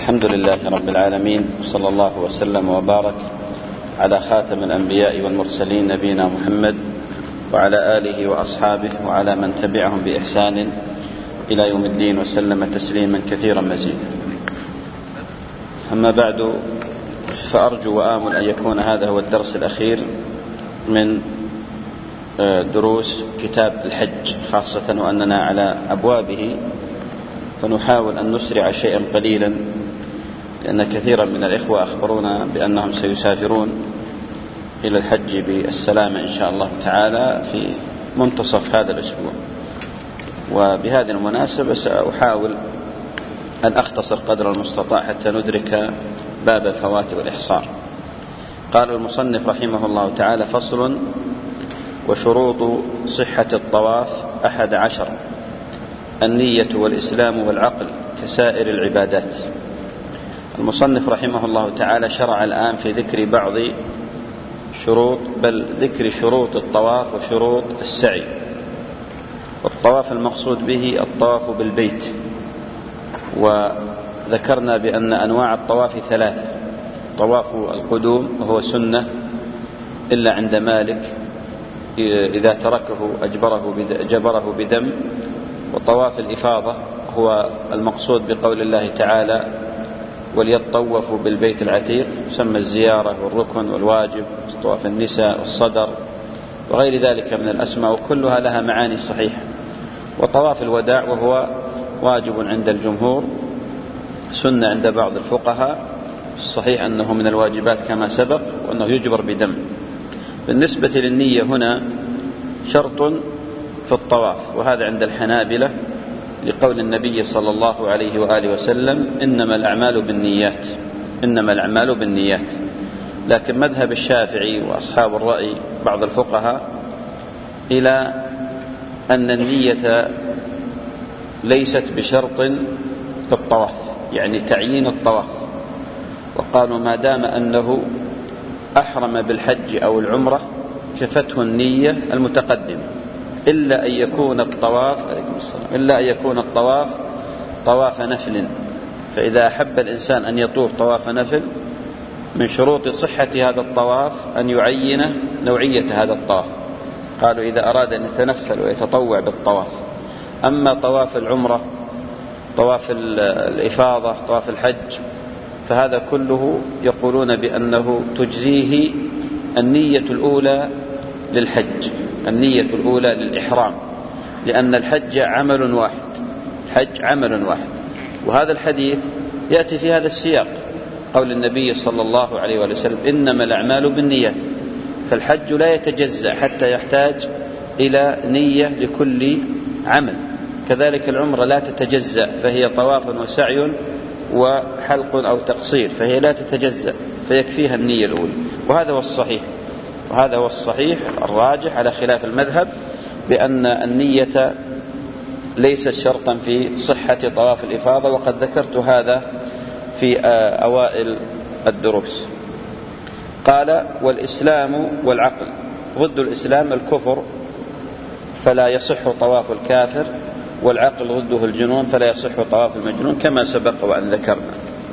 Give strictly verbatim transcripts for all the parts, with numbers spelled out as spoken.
الحمد لله رب العالمين، صلى الله وسلم وبارك على خاتم الأنبياء والمرسلين نبينا محمد وعلى آله وأصحابه وعلى من تبعهم بإحسان إلى يوم الدين وسلم تسليما كثيرا مزيدا. أما بعد، فأرجو وآمل أن يكون هذا هو الدرس الأخير من دروس كتاب الحج، خاصة وأننا على أبوابه، فنحاول أن نسرع شيئا قليلا، لأن كثيرا من الإخوة أخبرونا بأنهم سيسافرون إلى الحج بالسلامة إن شاء الله تعالى في منتصف هذا الأسبوع. وبهذه المناسبة سأحاول أن أختصر قدر المستطاع حتى ندرك باب الفوات والإحصار. قال المصنف رحمه الله تعالى: فصل: وشروط صحة الطواف أحد عشر: النية والإسلام والعقل كسائر العبادات. المصنف رحمه الله تعالى شرع الآن في ذكر بعض شروط، بل ذكر شروط الطواف وشروط السعي. والطواف المقصود به الطواف بالبيت، وذكرنا بأن أنواع الطواف ثلاثة: طواف القدوم وهو سنة إلا عند مالك، إذا تركه أجبره جبره بدم. وطواف الإفاضة هو المقصود بقول الله تعالى: وليطوفوا بالبيت العتيق، يسمى الزيارة والركن والواجب، طواف النساء والصدر وغير ذلك من الأسماء، وكلها لها معاني صحيحة. وطواف الوداع وهو واجب عند الجمهور، سنة عند بعض الفقهاء، الصحيح أنه من الواجبات كما سبق، وأنه يجبر بدم. بالنسبة للنية هنا شرط في الطواف، وهذا عند الحنابلة لقول النبي صلى الله عليه وآله وسلم: إنما الأعمال بالنيات، إنما الأعمال بالنيات. لكن مذهب الشافعي وأصحاب الرأي بعض الفقهاء إلى أن النية ليست بشرط في الطواف، يعني تعيين الطواف. وقالوا ما دام أنه أحرم بالحج أو العمرة كفته النية المتقدمة، إلا أن يكون الطواف إلا أن يكون الطواف طواف نفل. فإذا أحب الإنسان أن يطوف طواف نفل، من شروط صحة هذا الطواف أن يعين نوعية هذا الطواف. قالوا إذا أراد أن يتنفل ويتطوع بالطواف. أما طواف العمرة، طواف الإفاضة، طواف الحج، فهذا كله يقولون بأنه تجزيه النية الأولى للحج، النية الأولى للإحرام، لأن الحج عمل واحد، الحج عمل واحد. وهذا الحديث يأتي في هذا السياق، قول النبي صلى الله عليه وسلم: إنما الأعمال بالنيات. فالحج لا يتجزأ حتى يحتاج إلى نية لكل عمل. كذلك العمرة لا تتجزأ، فهي طواف وسعي وحلق أو تقصير، فهي لا تتجزأ، فيكفيها النية الأولى. وهذا هو الصحيح، وهذا هو الصحيح الراجح على خلاف المذهب، بأن النية ليست شرطا في صحة طواف الإفاضة، وقد ذكرت هذا في أوائل الدروس. قال: والإسلام والعقل. ضد الإسلام الكفر، فلا يصح طواف الكافر، والعقل ضده الجنون، فلا يصح طواف المجنون، كما سبق وأن ذكرنا.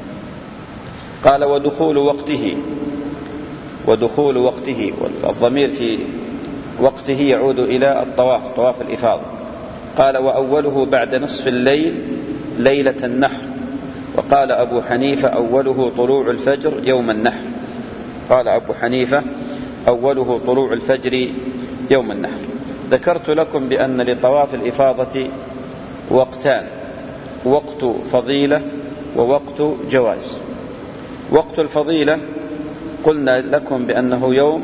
قال: ودخول وقته. ودخول وقته، والضمير في وقته يعود إلى الطواف، طواف الإفاضة. قال: وأوله بعد نصف الليل ليلة النحر. وقال أبو حنيفة: أوله طلوع الفجر يوم النحر. قال أبو حنيفة: أوله طلوع الفجر يوم النحر. ذكرت لكم بأن لطواف الإفاضة وقتان: وقت فضيلة ووقت جواز. وقت الفضيلة قلنا لكم بأنه يوم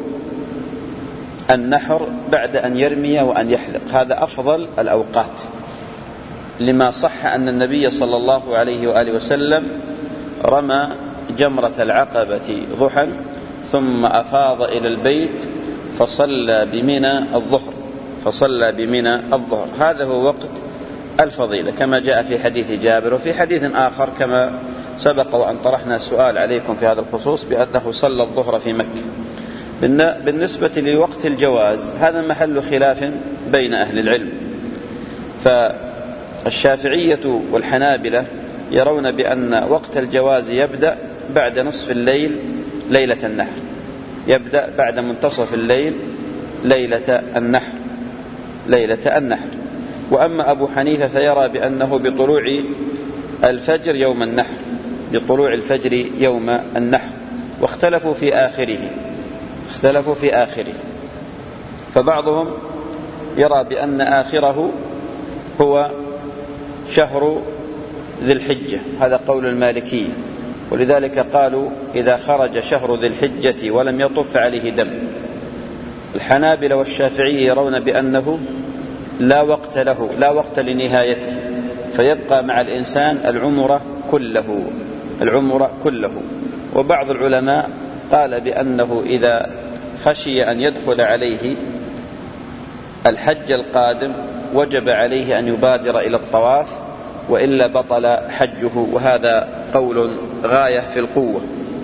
النحر بعد أن يرمي وأن يحلق، هذا أفضل الأوقات، لما صح أن النبي صلى الله عليه وآله وسلم رمى جمرة العقبة ضحى، ثم أفاض إلى البيت فصلى بمنى الظهر فصلى بمنى الظهر هذا هو وقت الفضيلة، كما جاء في حديث جابر. وفي حديث آخر كما سبق وأن طرحنا سؤال عليكم في هذا الخصوص بأنه صلى الظهر في مكة. بالنسبة لوقت الجواز هذا محل خلاف بين أهل العلم، فالشافعية والحنابلة يرون بأن وقت الجواز يبدأ بعد نصف الليل ليلة النحر، يبدأ بعد منتصف الليل ليلة النحر ليلة النحر. وأما أبو حنيفة فيرى بأنه بطلوع الفجر يوم النحر، بطلوع الفجر يوم النحر. واختلفوا في آخره اختلفوا في آخره فبعضهم يرى بأن آخره هو شهر ذي الحجة، هذا قول المالكية، ولذلك قالوا إذا خرج شهر ذي الحجة ولم يطف عليه دم. الحنابلة والشافعية يرون بأنه لا وقت له، لا وقت لنهايته، فيبقى مع الإنسان العمر كله العمر كله. وبعض العلماء قال بأنه إذا خشي أن يدخل عليه الحج القادم وجب عليه أن يبادر إلى الطواف، وإلا بطل حجه، وهذا قول غاية في القوة.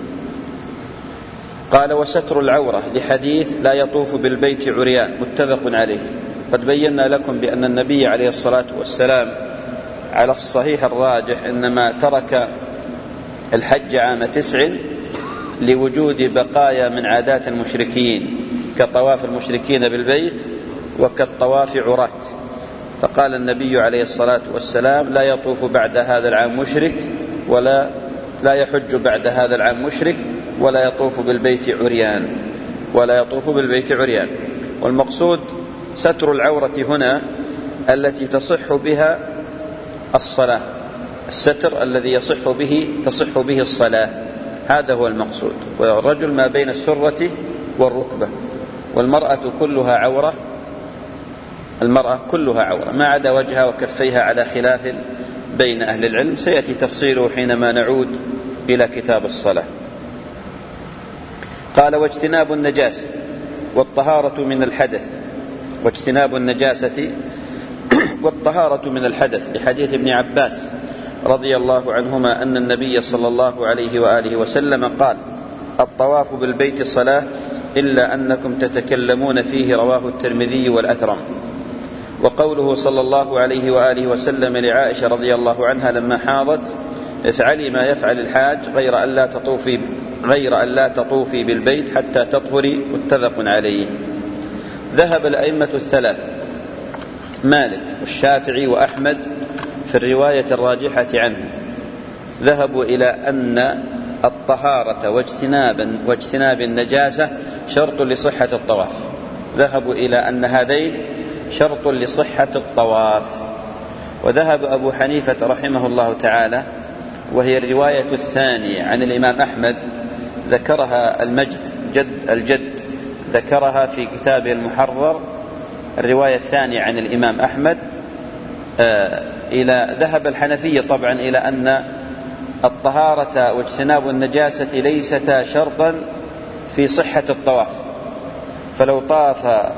قال وستر العورة لحديث لا يطوف بالبيت عريان، متفق عليه. قد بينا لكم بأن النبي عليه الصلاة والسلام على الصحيح الراجح إنما ترك الحج عام تسع لوجود بقايا من عادات المشركين كطواف المشركين بالبيت وكالطواف عرات، فقال النبي عليه الصلاة والسلام لا يطوف بعد هذا العام مشرك ولا لا يحج بعد هذا العام مشرك ولا يطوف بالبيت عريان ولا يطوف بالبيت عريان. والمقصود ستر العورة هنا التي تصح بها الصلاة، الستر الذي يصح به تصح به الصلاة، هذا هو المقصود. والرجل ما بين السرة والركبة، والمرأة كلها عورة المرأة كلها عورة ما عدا وجهها وكفيها على خلاف بين أهل العلم، سيأتي تفصيله حينما نعود إلى كتاب الصلاة. قال واجتناب النجاسة والطهارة من الحدث واجتناب النجاسة والطهارة من الحدث لحديث ابن عباس رضي الله عنهما أن النبي صلى الله عليه وآله وسلم قال الطواف بالبيت صلاة إلا أنكم تتكلمون فيه، رواه الترمذي والأثرم. وقوله صلى الله عليه وآله وسلم لعائشة رضي الله عنها لما حاضت افعلي ما يفعل الحاج غير أن لا تطوفي غير أن لا تطوفي بالبيت حتى تطهري، متفق عليه. ذهب الأئمة الثلاث مالك والشافعي وأحمد في الرواية الراجحة عنه، ذهبوا إلى أن الطهارة واجتناب, واجتناب النجاسة شرط لصحة الطواف، ذهبوا إلى أن هذين شرط لصحة الطواف. وذهب أبو حنيفة رحمه الله تعالى، وهي الرواية الثانية عن الإمام أحمد، ذكرها المجد جد الجد ذكرها في كتابه المحرر، الرواية الثانية عن الإمام أحمد. آه إلى ذهب الحنفية طبعا إلى أن الطهارة واجتناب النجاسة ليستا شرطا في صحة الطواف، فلو طاف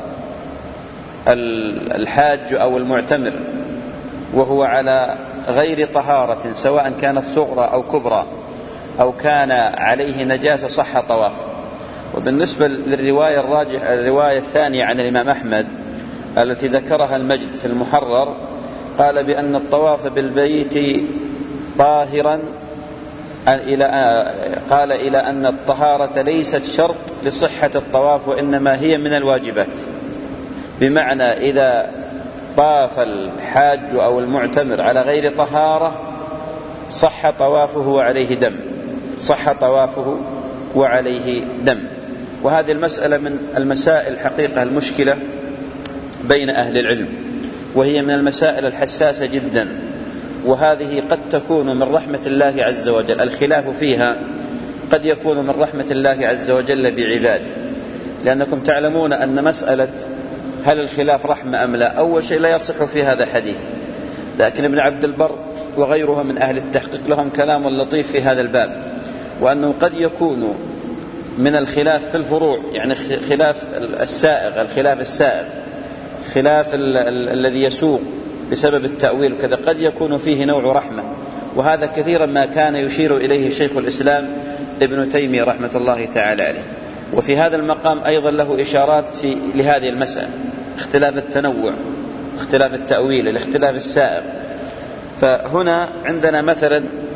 الحاج أو المعتمر وهو على غير طهارة سواء كانت صغرى أو كبرى أو كان عليه نجاسة صح طواف. وبالنسبة للرواية الراجحة الرواية الثانية عن الإمام أحمد التي ذكرها المجد في المحرر، قال بأن الطواف بالبيت طاهرا إلى قال إلى أن الطهارة ليست شرط لصحة الطواف وإنما هي من الواجبات، بمعنى إذا طاف الحاج أو المعتمر على غير طهارة صح طوافه وعليه دم صح طوافه وعليه دم. وهذه المسألة من المسائل حقيقة المشكلة بين أهل العلم، وهي من المسائل الحساسة جدا، وهذه قد تكون من رحمة الله عز وجل، الخلاف فيها قد يكون من رحمة الله عز وجل بعباده، لأنكم تعلمون أن مسألة هل الخلاف رحمة أم لا أول شيء لا يصح في هذا حديث، لكن ابن عبد البر وغيرها من أهل التحقيق لهم كلام لطيف في هذا الباب، وأنه قد يكون من الخلاف في الفروع، يعني خلاف السائغ الخلاف السائغ خلاف ال ال الذي يسوق بسبب التأويل وكذا، قد يكون فيه نوع رحمة، وهذا كثيرا ما كان يشير إليه شيخ الإسلام ابن تيمية رحمة الله تعالى عليه. وفي هذا المقام أيضا له إشارات في لهذه المسألة، اختلاف التنوع، اختلاف التأويل، الاختلاف السائغ. فهنا عندنا مثلا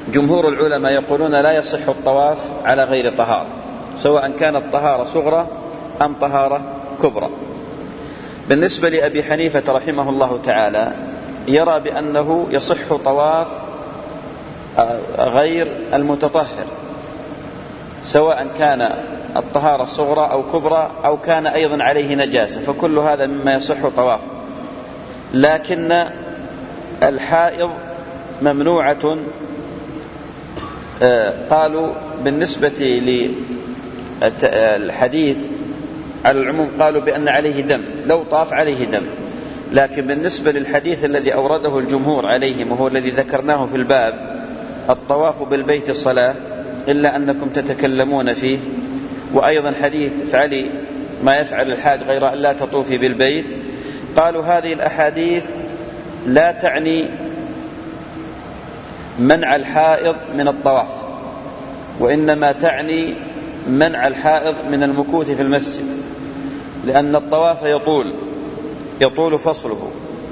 جمهور العلماء يقولون لا يصح الطواف على غير طهارة، سواء كانت طهارة صغرى أم طهارة كبرى. بالنسبة لأبي حنيفة رحمه الله تعالى يرى بأنه يصح طواف غير المتطهر، سواء كان الطهارة صغرى أو كبرى أو كان أيضا عليه نجاسة، فكل هذا مما يصح طواف. لكن الحائض ممنوعة، قالوا بالنسبة للحديث على العموم قالوا بأن عليه دم، لو طاف عليه دم. لكن بالنسبة للحديث الذي أورده الجمهور عليهم وهو الذي ذكرناه في الباب، الطواف بالبيت صلاة إلا أنكم تتكلمون فيه، وأيضا حديث افعلي ما يفعل الحاج غير أن لا تطوفي بالبيت، قالوا هذه الأحاديث لا تعني منع الحائض من الطواف، وإنما تعني منع الحائض من المكوث في المسجد، لأن الطواف يطول يطول فصله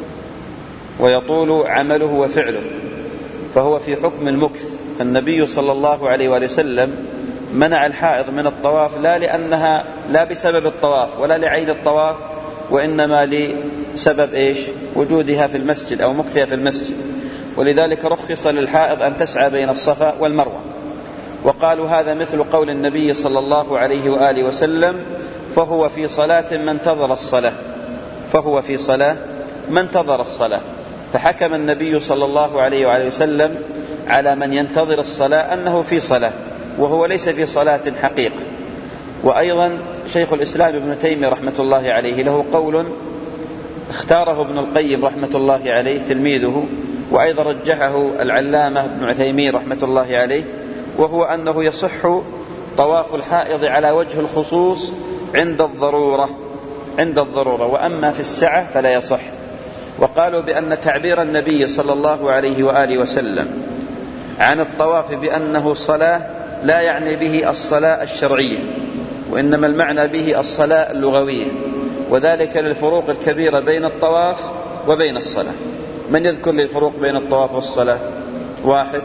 ويطول عمله وفعله، فهو في حكم المكث. فالنبي صلى الله عليه وآله وسلم منع الحائض من الطواف لا لأنها لا بسبب الطواف ولا لعين الطواف، وإنما لسبب إيش؟ وجودها في المسجد أو مكثها في المسجد. ولذلك رخص للحائض أن تسعى بين الصفا والمروة. وقالوا هذا مثل قول النبي صلى الله عليه وآله وسلم فهو في صلاة من انتظر الصلاة فهو في صلاة من انتظر الصلاة. فحكم النبي صلى الله عليه وآله وسلم على من ينتظر الصلاة أنه في صلاة وهو ليس في صلاة حقيقة. وأيضا شيخ الإسلام ابن تيمية رحمة الله عليه له قول اختاره ابن القيم رحمة الله عليه تلميذه، وأيضا رجحه العلامة ابن عثيمين رحمة الله عليه، وهو أنه يصح طواف الحائض على وجه الخصوص عند الضرورة عند الضرورة وأما في السعة فلا يصح. وقالوا بأن تعبير النبي صلى الله عليه وآله وسلم عن الطواف بأنه صلاة لا يعني به الصلاة الشرعية، وإنما المعنى به الصلاة اللغوية، وذلك للفروق الكبيرة بين الطواف وبين الصلاة. من يذكر لي الفروق بين الطواف والصلاة؟ واحد.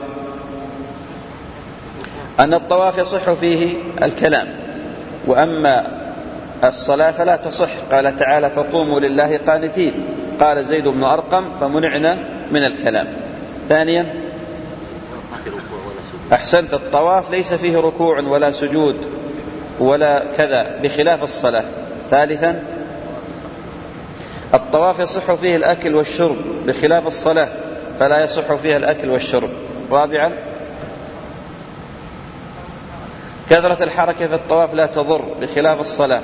أن الطواف يصح فيه الكلام، وأما الصلاة فلا تصح. قال تعالى فقوموا لله قانتين، قال زيد بن أرقم فمنعنا من الكلام. ثانيا أحسنت، الطواف ليس فيه ركوع ولا سجود ولا كذا بخلاف الصلاة. ثالثا الطواف يصح فيه الأكل والشرب بخلاف الصلاة فلا يصح فيها الأكل والشرب. رابعا كثرة الحركة في الطواف لا تضر بخلاف الصلاة.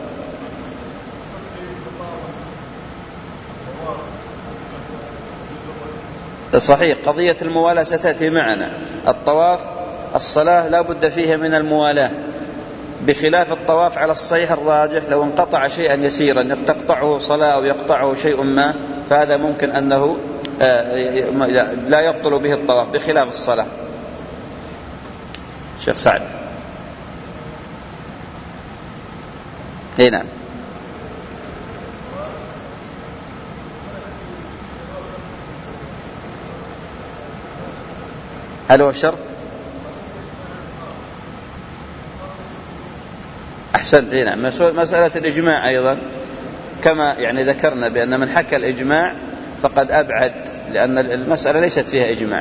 صحيح، قضية الموالاة ستأتي معنا. الطواف الصلاة لا بد فيها من الموالاة بخلاف الطواف على الصحيح الراجح لو انقطع شيئا يسيرا تقطعه صلاة أو يقطعه شيء ما فهذا ممكن أنه لا يبطل به الطواف بخلاف الصلاة. شيخ سعد. اي نعم. هل هو شرط؟ أحسنت. اي نعم. مسألة الإجماع أيضا كما يعني ذكرنا بأن من حكى الإجماع فقد أبعد، لأن المسألة ليست فيها إجماع.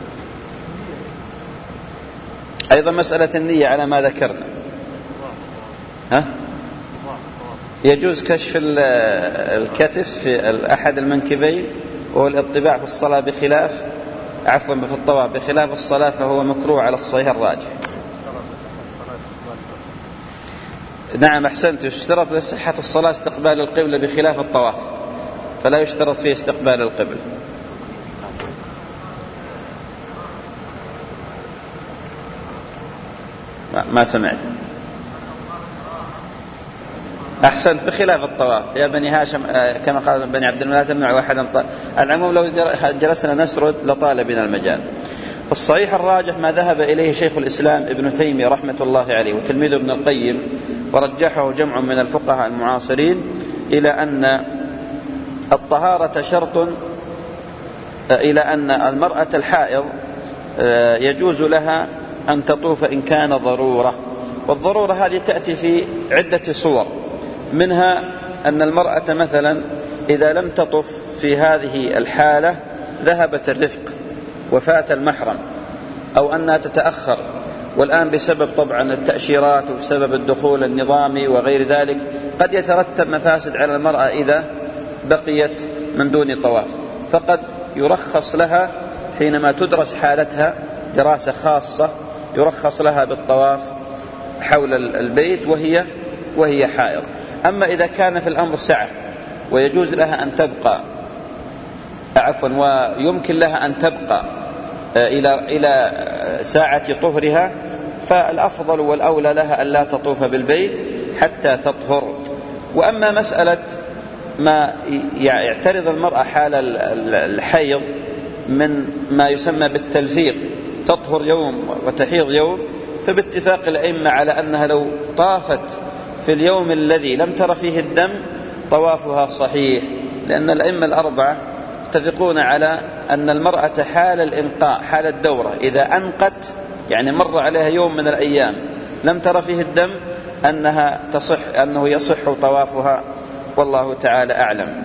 أيضا مسألة النية على ما ذكرنا. ها؟ يجوز كشف الكتف في أحد المنكبين وهو الاطباع في الصلاة بخلاف عفوا في الطواف بخلاف الصلاة فهو مكروه على الصحيح الراجح. نعم أحسنت، يشترط لصحة الصلاة استقبال القبلة بخلاف الطواف، فلا يشترط فيه استقبال القبلة. ما سمعت. أحسنت، بخلاف الطواف يا بني هاشم كما قال بني عبد المناف تمنع واحدا. العموم لو جلسنا نسرد لطال بنا المجال. فالصحيح الراجح ما ذهب إليه شيخ الإسلام ابن تيمية رحمة الله عليه وتلميذه ابن القيم، ورجحه جمع من الفقهاء المعاصرين، إلى أن الطهارة شرط، إلى أن المرأة الحائض يجوز لها أن تطوف إن كان ضرورة. والضرورة هذه تأتي في عدة صور، منها أن المرأة مثلا إذا لم تطف في هذه الحالة ذهبت الرفق وفات المحرم، أو أنها تتأخر، والآن بسبب طبعا التأشيرات وبسبب الدخول النظامي وغير ذلك قد يترتب مفاسد على المرأة إذا بقيت من دون طواف، فقد يرخص لها حينما تدرس حالتها دراسة خاصة يرخص لها بالطواف حول البيت وهي وهي حائض. أما إذا كان في الأمر سعة ويجوز لها أن تبقى عفوا ويمكن لها أن تبقى إلى إلى ساعة طهرها، فالأفضل والأولى لها أن لا تطوف بالبيت حتى تطهر. وأما مسألة ما يعترض المرأة حال الحيض من ما يسمى بالتلفيق، تطهر يوم وتحيض يوم، فباتفاق الأئمة على أنها لو طافت في اليوم الذي لم تر فيه الدم طوافها صحيح، لأن الأئمة الأربعة يتفقون على أن المرأة حال الإنقاء حال الدورة إذا أنقت، يعني مر عليها يوم من الأيام لم تر فيه الدم، أنها تصح أنه يصح طوافها، والله تعالى أعلم.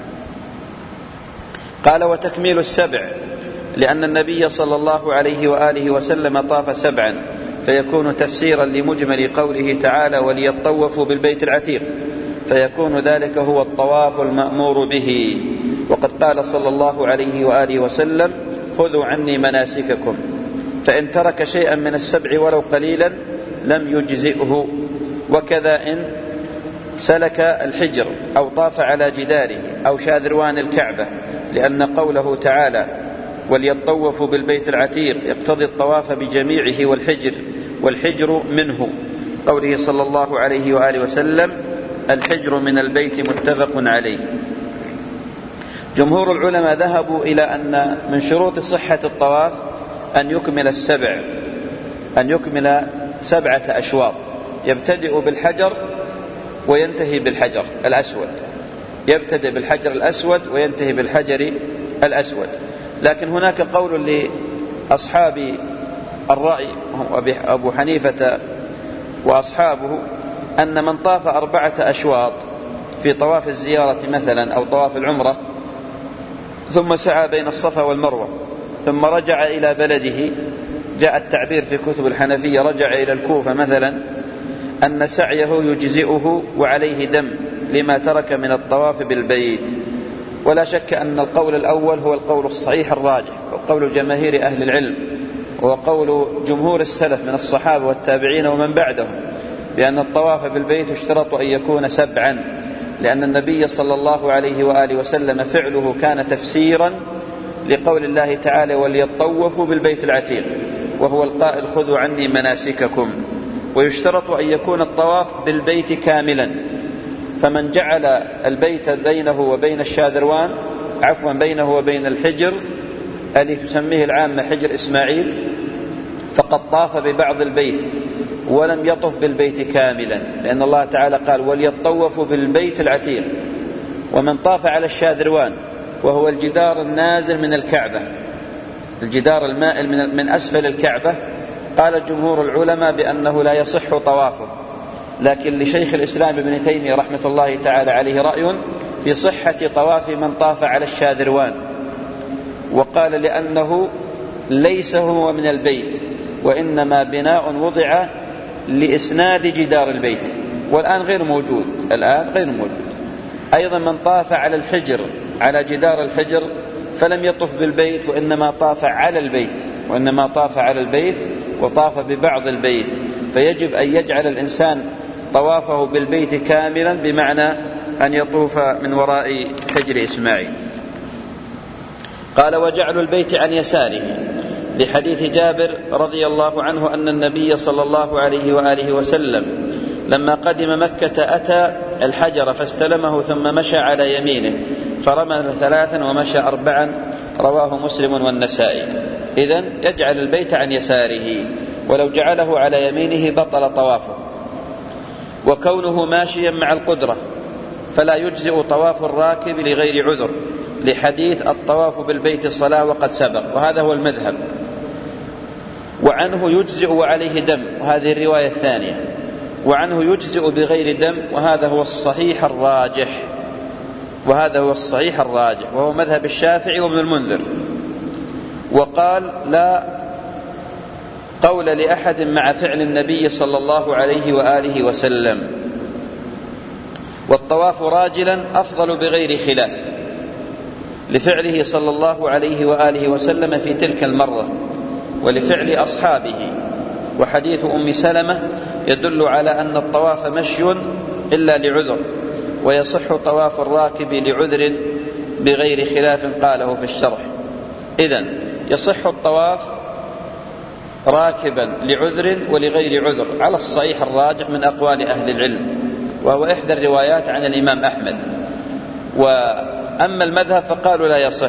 قال: وتكميل السبع، لأن النبي صلى الله عليه وآله وسلم طاف سبعا، فيكون تفسيرا لمجمل قوله تعالى: وليطوفوا بالبيت العتيق، فيكون ذلك هو الطواف المأمور به. وقد قال صلى الله عليه وآله وسلم: خذوا عني مناسككم، فإن ترك شيئا من السبع ولو قليلا لم يجزئه. وكذا إن سلك الحجر أو طاف على جداره أو شاذروان الكعبة، لأن قوله تعالى: وليطوفوا بالبيت العتيق يقتضي الطواف بجميعه والحجر والحجر منه، قوله صلى الله عليه وآله وسلم: الحجر من البيت، متفق عليه. جمهور العلماء ذهبوا إلى أن من شروط صحة الطواف أن يكمل السبع، أن يكمل سبعة أشواط، يبتدئ بالحجر وينتهي بالحجر الأسود، يبتدئ بالحجر الأسود وينتهي بالحجر الأسود. لكن هناك قول لأصحاب الرأي أبو حنيفة وأصحابه أن من طاف أربعة أشواط في طواف الزيارة مثلا أو طواف العمرة، ثم سعى بين الصفا والمروة، ثم رجع إلى بلده، جاء التعبير في كتب الحنفية رجع إلى الكوفة مثلا، أن سعيه يجزئه وعليه دم لما ترك من الطواف بالبيت. ولا شك أن القول الأول هو القول الصحيح الراجح، وقول جماهير أهل العلم، وقول جمهور السلف من الصحابة والتابعين ومن بعدهم، بأن الطواف بالبيت اشترط أن يكون سبعا، لأن النبي صلى الله عليه وآله وسلم فعله كان تفسيرا لقول الله تعالى: وليطوفوا بالبيت العتيق، وهو القائل: خذوا عني مناسككم. ويشترط أن يكون الطواف بالبيت كاملا، فمن جعل البيت بينه وبين الشاذروان عفوا بينه وبين الحجر الذي تسميه العامة حجر إسماعيل فقد طاف ببعض البيت ولم يطف بالبيت كاملا، لأن الله تعالى قال: وليطوفوا بالبيت العتيق. ومن طاف على الشاذروان وهو الجدار النازل من الكعبة، الجدار المائل من أسفل الكعبة، قال جمهور العلماء بأنه لا يصح طوافه. لكن لشيخ الإسلام ابن تيمية رحمة الله تعالى عليه رأي في صحة طواف من طاف على الشاذروان، وقال: لأنه ليس هو من البيت، وإنما بناء وضع لإسناد جدار البيت، والآن غير موجود، الآن غير موجود. أيضا من طاف على الحجر على جدار الحجر فلم يطف بالبيت، وإنما طاف على البيت وإنما طاف على البيت وطاف ببعض البيت، فيجب أن يجعل الإنسان طوافه بالبيت كاملا، بمعنى أن يطوف من وراء حجر إسماعيل. قال: وجعل البيت عن يساره، لحديث جابر رضي الله عنه أن النبي صلى الله عليه وآله وسلم لما قدم مكة أتى الحجر فاستلمه ثم مشى على يمينه فرمى ثلاثا ومشى أربعا، رواه مسلم والنسائي. إذن يجعل البيت عن يساره، ولو جعله على يمينه بطل طوافه. وكونه ماشيا مع القدرة فلا يجزئ طواف الراكب لغير عذر، لحديث الطواف بالبيت الصلاة وقد سبق، وهذا هو المذهب. وعنه يجزئ وعليه دم، وهذه الرواية الثانية. وعنه يجزئ بغير دم، وهذا هو الصحيح الراجح، وهذا هو الصحيح الراجح وهو مذهب الشافعي وابن المنذر. وقال لا قول لأحد مع فعل النبي صلى الله عليه وآله وسلم. والطواف راجلا أفضل بغير خلاف لفعله صلى الله عليه وآله وسلم في تلك المرة ولفعل أصحابه. وحديث أم سلمة يدل على أن الطواف مشي إلا لعذر، ويصح طواف الراكب لعذر بغير خلاف قاله في الشرح. إذن يصح الطواف راكبا لعذر ولغير عذر على الصحيح الراجح من أقوال أهل العلم، وهو إحدى الروايات عن الإمام أحمد. وأما المذهب فقالوا لا يصح،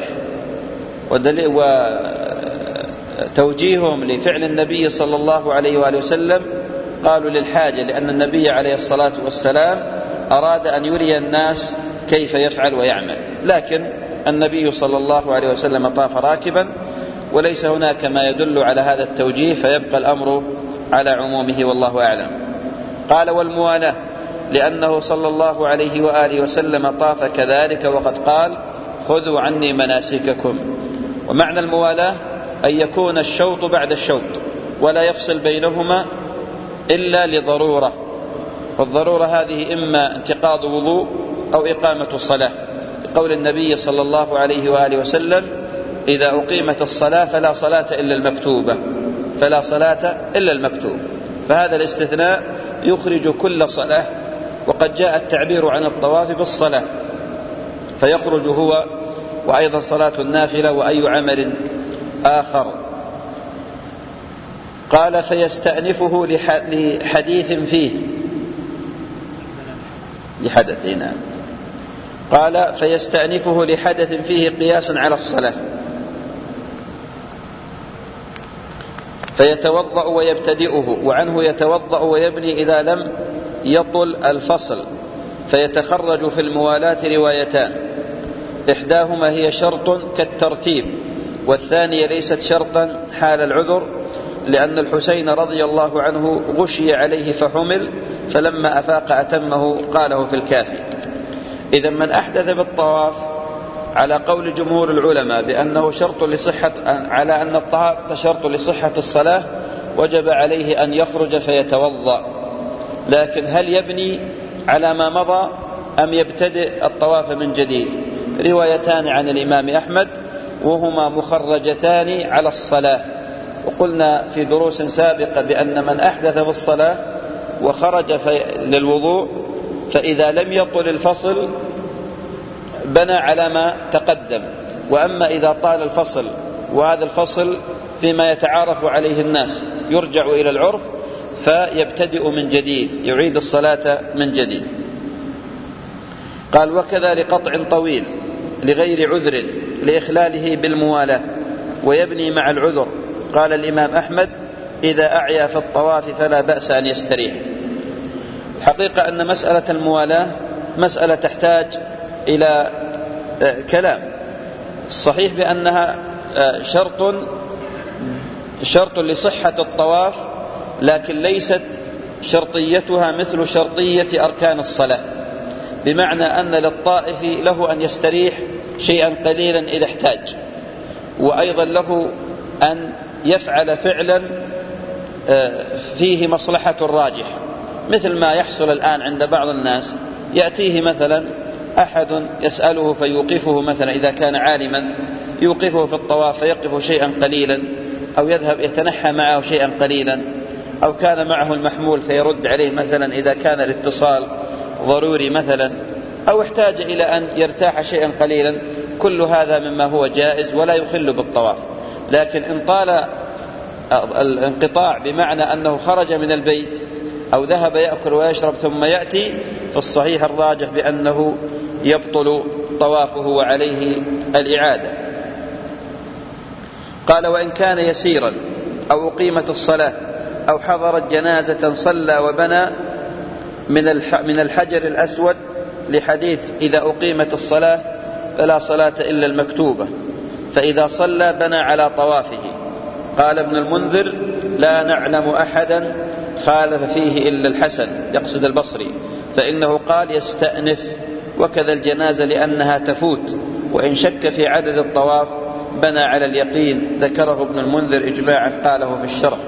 وتوجيههم لفعل النبي صلى الله عليه وآله وسلم قالوا للحاجة، لأن النبي عليه الصلاة والسلام أراد أن يري الناس كيف يفعل ويعمل، لكن النبي صلى الله عليه وسلم طاف راكبا وليس هناك ما يدل على هذا التوجيه، فيبقى الأمر على عمومه والله أعلم. قال والموالاة لأنه صلى الله عليه وآله وسلم طاف كذلك، وقد قال خذوا عني مناسككم. ومعنى الموالاة أن يكون الشوط بعد الشوط ولا يفصل بينهما إلا لضرورة، والضرورة هذه إما انتقاض وضوء أو إقامة صلاة، قول النبي صلى الله عليه وآله وسلم إذا أقيمت الصلاة فلا صلاة إلا المكتوبة، فلا صلاة إلا المكتوب. فهذا الاستثناء يخرج كل صلاة، وقد جاء التعبير عن الطواف بالصلاة، فيخرج هو وأيضا صلاة النافلة وأي عمل آخر. قال فيستأنفه لحديث فيه لحدث هنا قال فيستأنفه لحدث فيه قياسا على الصلاة، فيتوضأ ويبتدئه. وعنه يتوضأ ويبني إذا لم يطل الفصل. فيتخرج في الموالاة روايتان، إحداهما هي شرط كالترتيب، والثانية ليست شرطا حال العذر، لأن الحسين رضي الله عنه غشي عليه فحمل، فلما أفاق أتمه قاله في الكافي. إذا من أحدث بالطواف على قول جمهور العلماء بأنه شرط لصحة، على أن الطهارة شرط لصحة الصلاة، وجب عليه أن يخرج فيتوضأ. لكن هل يبني على ما مضى أم يبتدئ الطواف من جديد؟ روايتان عن الإمام أحمد، وهما مخرجتان على الصلاة. وقلنا في دروس سابقة بأن من أحدث بالصلاة وخرج للوضوء فإذا لم يطل الفصل بنى على ما تقدم، وأما إذا طال الفصل وهذا الفصل فيما يتعارف عليه الناس يرجع إلى العرف فيبتدئ من جديد، يعيد الصلاة من جديد. قال وكذا لقطع طويل لغير عذر لإخلاله بالموالاة ويبني مع العذر. قال الإمام أحمد إذا أعيا في الطواف فلا بأس أن يستريح. حقيقة أن مسألة الموالاة مسألة تحتاج إلى كلام. الصحيح بأنها شرط شرط لصحة الطواف، لكن ليست شرطيتها مثل شرطية أركان الصلاة، بمعنى أن للطائف له أن يستريح شيئا قليلا إذا احتاج، وأيضا له أن يفعل فعلا فيه مصلحة راجح، مثل ما يحصل الآن عند بعض الناس، يأتيه مثلا أحد يسأله فيوقفه، مثلا إذا كان عالما يوقفه في الطواف فيقف شيئا قليلا، أو يذهب يتنحى معه شيئا قليلا، أو كان معه المحمول فيرد عليه مثلا إذا كان الاتصال ضروري مثلا، أو احتاج إلى أن يرتاح شيئا قليلا. كل هذا مما هو جائز ولا يخل بالطواف. لكن إن طال الانقطاع بمعنى أنه خرج من البيت أو ذهب يأكل ويشرب ثم يأتي، فالصحيح الراجح بأنه يبطل طوافه وعليه الإعادة. قال وإن كان يسيرا أو أقيمت الصلاة أو حضرت جنازة صلى وبنى من الحجر الأسود، لحديث إذا أقيمت الصلاة فلا صلاة إلا المكتوبة، فإذا صلى بنى على طوافه. قال ابن المنذر لا نعلم أحدا خالف فيه إلا الحسن، يقصد البصري، فإنه قال يستأنف، وكذا الجنازة لأنها تفوت، وإن شك في عدد الطواف بنى على اليقين، ذكره ابن المنذر إجماعا قاله في الشرح.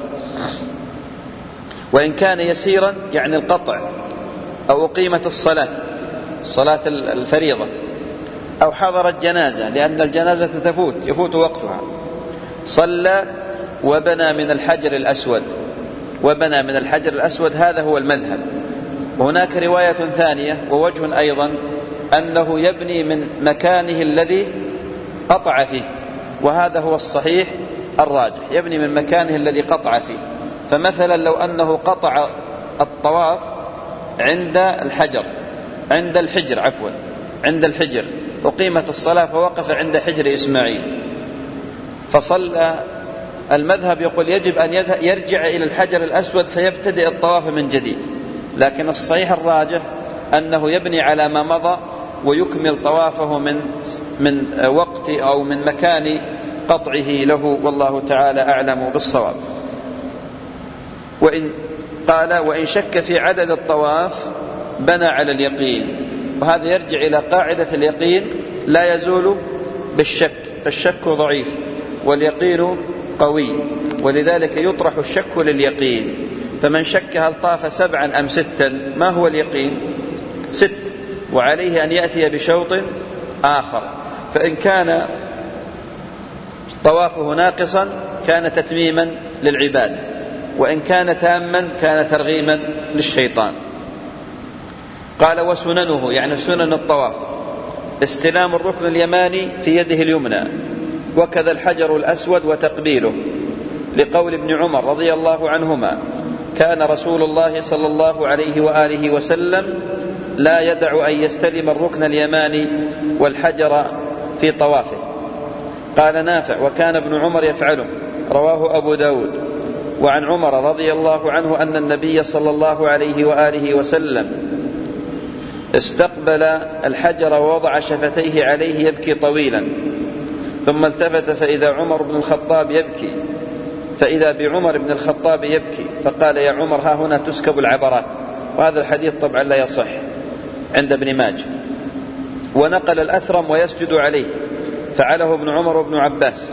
وإن كان يسيرا يعني القطع، أو أقيمت الصلاة صلاة الفريضة، أو حضرت جنازة لأن الجنازة تفوت يفوت وقتها، صلى وبنى من الحجر الأسود، وبنى من الحجر الأسود، هذا هو المذهب. وهناك رواية ثانية ووجه أيضا أنه يبني من مكانه الذي قطع فيه، وهذا هو الصحيح الراجح، يبني من مكانه الذي قطع فيه. فمثلا لو أنه قطع الطواف عند الحجر عند الحجر عفوا عند الحجر أقيمت الصلاة فوقف عند حجر إسماعيل فصلى، المذهب يقول يجب أن يرجع إلى الحجر الأسود فيبتدئ الطواف من جديد، لكن الصحيح الراجح أنه يبني على ما مضى ويكمل طوافه من من وقت أو من مكان قطعه له، والله تعالى أعلم بالصواب. وإن قال وإن شك في عدد الطواف بنى على اليقين، وهذا يرجع إلى قاعدة اليقين لا يزول بالشك، فالشك ضعيف واليقين قوي، ولذلك يطرح الشك لليقين. فمن شك هل طاف سبعا أم ستا، ما هو اليقين؟ ست، وعليه أن يأتي بشوط آخر، فإن كان طوافه ناقصا كان تتميما للعبادة، وإن كان تاما كان ترغيما للشيطان. قال وسننه يعني سنن الطواف استلام الركن اليماني في يده اليمنى، وكذا الحجر الأسود وتقبيله، لقول ابن عمر رضي الله عنهما كان رسول الله صلى الله عليه وآله وسلم لا يدع أن يستلم الركن اليماني والحجر في طوافه. قال نافع وكان ابن عمر يفعله، رواه أبو داود. وعن عمر رضي الله عنه أن النبي صلى الله عليه وآله وسلم استقبل الحجر ووضع شفتيه عليه يبكي طويلا، ثم التفت فإذا عمر بن الخطاب يبكي فإذا بعمر بن الخطاب يبكي، فقال يا عمر ها هنا تسكب العبرات. وهذا الحديث طبعا لا يصح عند ابن ماجه. ونقل الأثرم ويسجد عليه، فعله ابن عمر وابن عباس،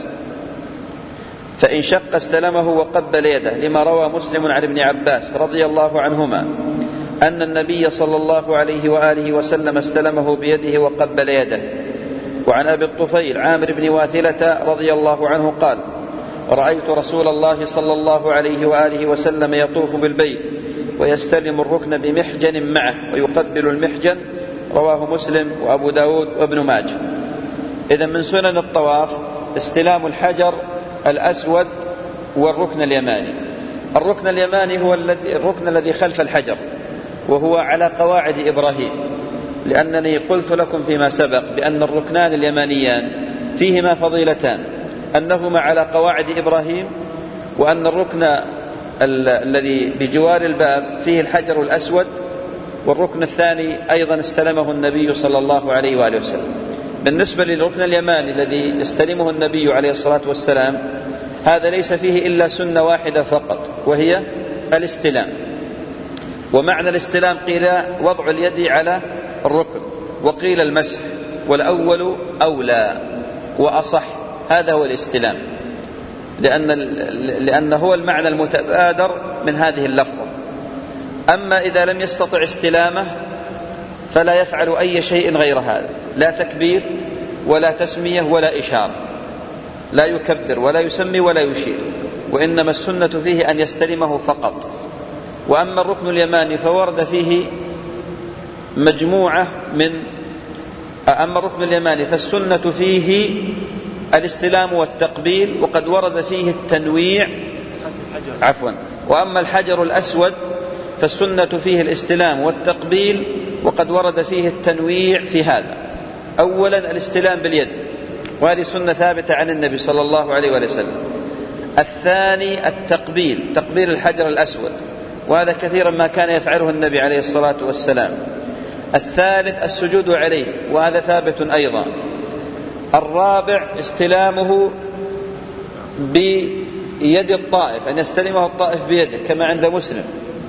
فإن شق استلمه وقبل يده، لما روى مسلم عن ابن عباس رضي الله عنهما أن النبي صلى الله عليه وآله وسلم استلمه بيده وقبل يده. وعن أبي الطفيل عامر بن واثلة رضي الله عنه قال رأيت رسول الله صلى الله عليه وآله وسلم يطوف بالبيت ويستلم الركن بمحجن معه ويقبل المحجن، رواه مسلم وأبو داود وابن ماجه. إذا من سنن الطواف استلام الحجر الأسود والركن اليماني. الركن اليماني هو الركن الذي خلف الحجر، وهو على قواعد إبراهيم، لأنني قلت لكم فيما سبق بأن الركنان اليمانيان فيهما فضيلتان، أنهما على قواعد إبراهيم، وأن الركن ال الذي بجوار الباب فيه الحجر الأسود، والركن الثاني أيضا استلمه النبي صلى الله عليه وآله وسلم. بالنسبة للركن اليماني الذي يستلمه النبي عليه الصلاة والسلام، هذا ليس فيه إلا سنة واحدة فقط، وهي الاستلام. ومعنى الاستلام قيل وضع اليد على الركن، وقيل المسح، والأول أولى وأصح، هذا هو الاستلام، لأن, لأن هو المعنى المتبادر من هذه اللفظة. أما إذا لم يستطع استلامه فلا يفعل أي شيء غير هذا، لا تكبير ولا تسمية ولا إشارة، لا يكبر ولا يسمي ولا يشير، وإنما السنة فيه أن يستلمه فقط. وأما الركن اليماني فورد فيه مجموعة من أما الركن اليماني فالسنة فيه الاستلام والتقبيل، وقد ورد فيه التنويع عفوا وأما الحجر الأسود فالسنة فيه الاستلام والتقبيل، وقد ورد فيه التنويع في هذا. أولا الاستلام باليد، وهذه سنة ثابتة عن النبي صلى الله عليه وسلم. الثاني التقبيل، تقبيل الحجر الأسود، وهذا كثيرا ما كان يفعله النبي عليه الصلاة والسلام. الثالث السجود عليه، وهذا ثابت أيضا. الرابع استلامه يد الطائف أن يستلمه الطائف بيده كما عند مسلم.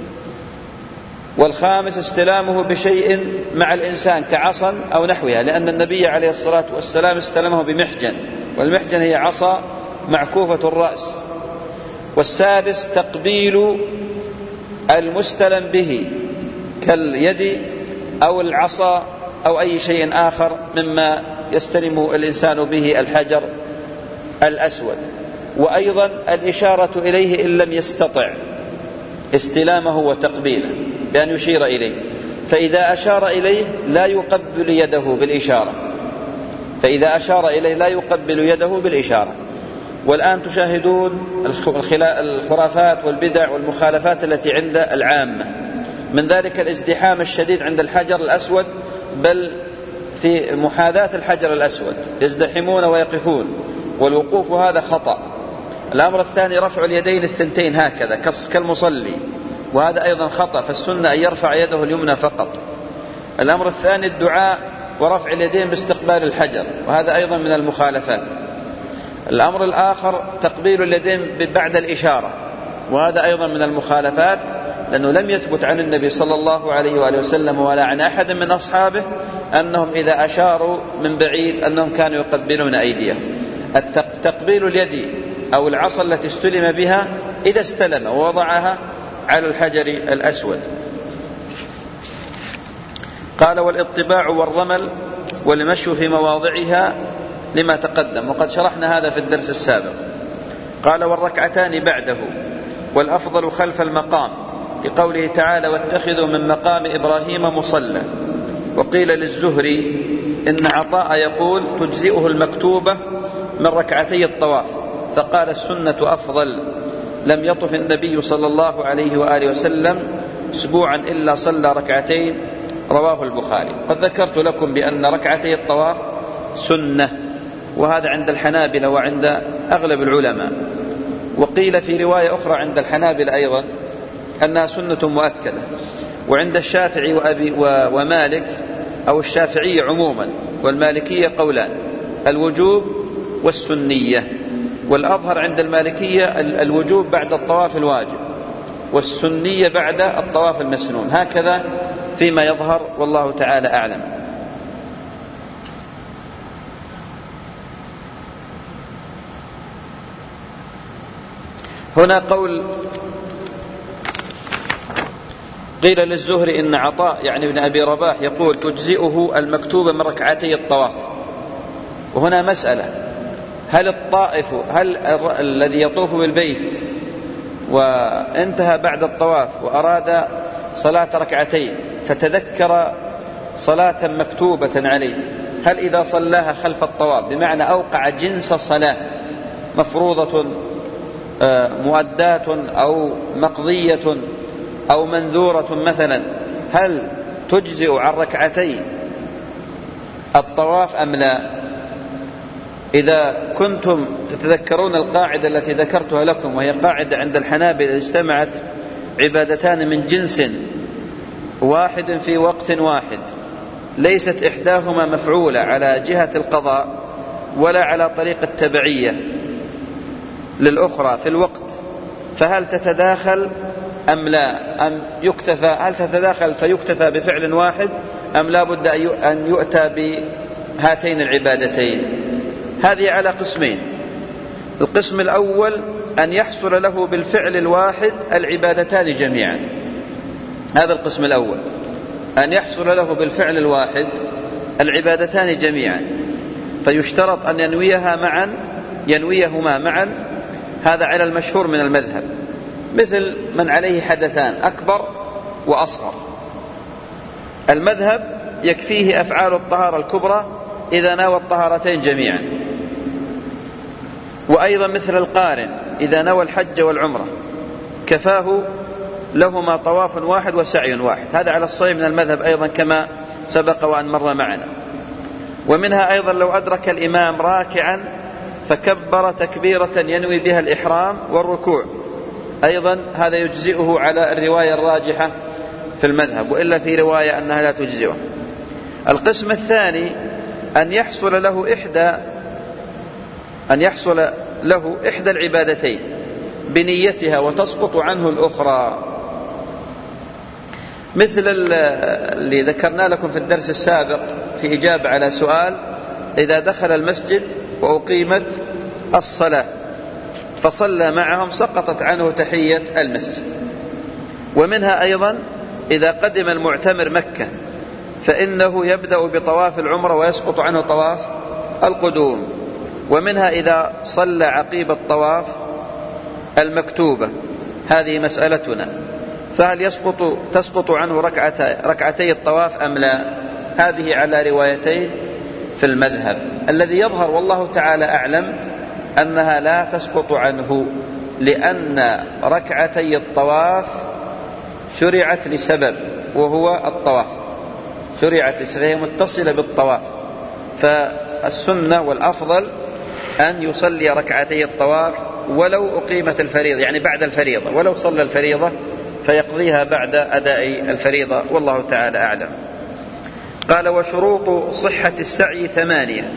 والخامس استلامه بشيء مع الإنسان كعصا أو نحوها، لأن النبي عليه الصلاة والسلام استلمه بمحجن، والمحجن هي عصا معكوفة الرأس. والسادس تقبيل المستلم به كاليد أو العصا أو أي شيء آخر مما يستلم الإنسان به الحجر الأسود. وأيضا الإشارة إليه إن لم يستطع استلامه وتقبيله بأن يشير إليه، فإذا أشار إليه لا يقبل يده بالإشارة، فإذا أشار إليه لا يقبل يده بالإشارة. والآن تشاهدون الخرافات والبدع والمخالفات التي عند العامة، من ذلك الازدحام الشديد عند الحجر الأسود، بل في محاذاة الحجر الأسود يزدحمون ويقفون، والوقوف هذا خطأ. الأمر الثاني رفع اليدين الثنتين هكذا كالمصلي، وهذا أيضا خطأ، فالسنة أن يرفع يده اليمنى فقط. الأمر الثاني الدعاء ورفع اليدين باستقبال الحجر، وهذا أيضا من المخالفات. الأمر الآخر تقبيل اليدين بعد الإشارة، وهذا أيضا من المخالفات، لأنه لم يثبت عن النبي صلى الله عليه وآله وسلم ولا عن أحد من أصحابه أنهم إذا أشاروا من بعيد أنهم كانوا يقبلون أيديهم. تقبيل اليد أو العصا التي استلم بها إذا استلم ووضعها على الحجر الأسود. قال والاطباع والرمل والمشي في مواضعها لما تقدم، وقد شرحنا هذا في الدرس السابق. قال والركعتان بعده والأفضل خلف المقام، لقوله تعالى واتخذوا من مقام إبراهيم مصلى. وقيل للزهري إن عطاء يقول تجزئه المكتوبة من ركعتي الطواف، فقال السنة أفضل. لم يطف النبي صلى الله عليه وآله وسلم أسبوعا إلا صلى ركعتين، رواه البخاري. قد ذكرت لكم بأن ركعتي الطواف سنة، وهذا عند الحنابلة وعند أغلب العلماء. وقيل في رواية أخرى عند الحنابلة أيضا أنها سنة مؤكدة. وعند الشافعي وأبي ومالك أو الشافعية عموما والمالكية قولان، الوجوب والسنية. والأظهر عند المالكية الوجوب بعد الطواف الواجب، والسنية بعد الطواف المسنون، هكذا فيما يظهر، والله تعالى أعلم. هنا قول قيل للزهري إن عطاء يعني ابن أبي رباح يقول تجزئه المكتوبة من ركعتي الطواف. وهنا مسألة، هل الطائف هل الذي يطوف بالبيت وانتهى بعد الطواف وأراد صلاة ركعتين فتذكر صلاة مكتوبة عليه، هل إذا صلاها خلف الطواف بمعنى أوقع جنس صلاة مفروضة مؤداة أو مقضية أو منذورة مثلا، هل تجزئ عن ركعتي الطواف أم لا؟ إذا كنتم تتذكرون القاعدة التي ذكرتها لكم، وهي قاعدة عند الحنابلة اجتمعت عبادتان من جنس واحد في وقت واحد، ليست إحداهما مفعولة على جهة القضاء ولا على طريق التبعية للأخرى في الوقت، فهل تتداخل أم لا؟ أم يكتفى هل تتداخل فيكتفى بفعل واحد أم لا بد أن يؤتى بهاتين العبادتين؟ هذه على قسمين. القسم الأول أن يحصل له بالفعل الواحد العبادتان جميعا، هذا القسم الأول، أن يحصل له بالفعل الواحد العبادتان جميعا، فيشترط أن ينويها معا ينويهما معا، هذا على المشهور من المذهب، مثل من عليه حدثان أكبر وأصغر. المذهب يكفيه أفعال الطهارة الكبرى إذا نوى الطهارتين جميعا، وأيضا مثل القارن إذا نوى الحج والعمرة كفاه لهما طواف واحد وسعي واحد، هذا على الصحيح من المذهب أيضا كما سبق وأن مر معنا. ومنها أيضا لو أدرك الإمام راكعا فكبر تكبيرة ينوي بها الإحرام والركوع، أيضا هذا يجزئه على الرواية الراجحة في المذهب، وإلا في رواية أنها لا تجزئه. القسم الثاني أن يحصل له إحدى أن يحصل له إحدى العبادتين، بنيتها وتسقط عنه الأخرى، مثل اللي ذكرنا لكم في الدرس السابق في إجابة على سؤال: إذا دخل المسجد وأقيمت الصلاة فصلى معهم سقطت عنه تحية المسجد. ومنها أيضا إذا قدم المعتمر مكة فإنه يبدأ بطواف العمرة ويسقط عنه طواف القدوم. ومنها إذا صلى عقيب الطواف المكتوبة، هذه مسألتنا، فهل يسقط تسقط عنه ركعتي, ركعتي الطواف أم لا؟ هذه على روايتين في المذهب. الذي يظهر والله تعالى أعلم أنها لا تسقط عنه، لأن ركعتي الطواف شرعت لسبب وهو الطواف، شرعت لسبب، هي متصلة بالطواف، فالسنة والأفضل أن يصلي ركعتي الطواف ولو أقيمت الفريضة، يعني بعد الفريضة، ولو صلى الفريضة فيقضيها بعد أداء الفريضة، والله تعالى أعلم. قال: وشروط صحة السعي ثمانية: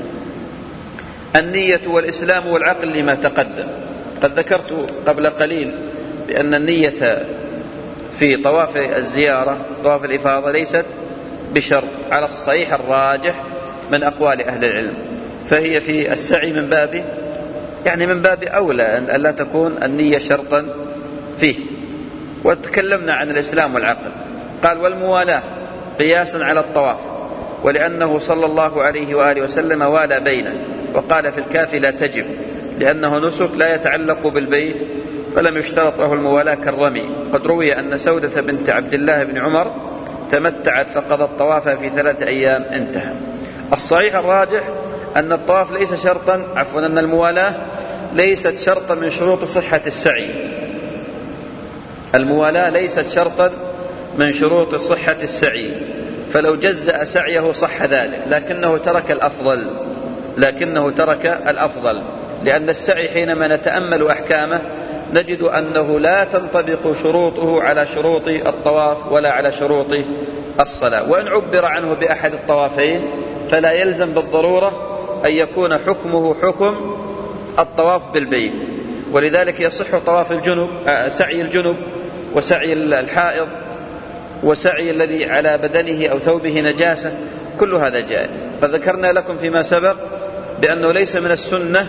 النية والإسلام والعقل لما تقدم. قد ذكرت قبل قليل بأن النية في طواف الزيارة طواف الإفاضة ليست بشرط على الصحيح الراجح من أقوال أهل العلم، فهي في السعي من باب يعني من باب أولى أن لا تكون النية شرطا فيه. وتكلمنا عن الإسلام والعقل. قال: والموالاة قياسا على الطواف، ولأنه صلى الله عليه وآله وسلم والى بينه، وقال في الكافي: لا تجب، لأنه نسك لا يتعلق بالبيت فلم يشترط له الموالاة كالرمي. قد روي أن سودة بنت عبد الله بن عمر تمتعت فقضت طوافها في ثلاثة أيام انتهى. الصحيح الراجح أن الطواف ليس شرطا عفوا أن الموالاة ليست شرطا من شروط صحة السعي. الموالاة ليست شرطا من شروط صحة السعي، فلو جزأ سعيه صح ذلك، لكنه ترك الأفضل لكنه ترك الأفضل لأن السعي حينما نتأمل أحكامه نجد أنه لا تنطبق شروطه على شروط الطواف ولا على شروط الصلاة. وإن عبر عنه بأحد الطوافين فلا يلزم بالضرورة أن يكون حكمه حكم الطواف بالبيت. ولذلك يصح طواف الجنب، سعي الجنب وسعي الحائض وسعي الذي على بدنه أو ثوبه نجاسة، كل هذا جائز. فذكرنا لكم فيما سبق بأنه ليس من السنة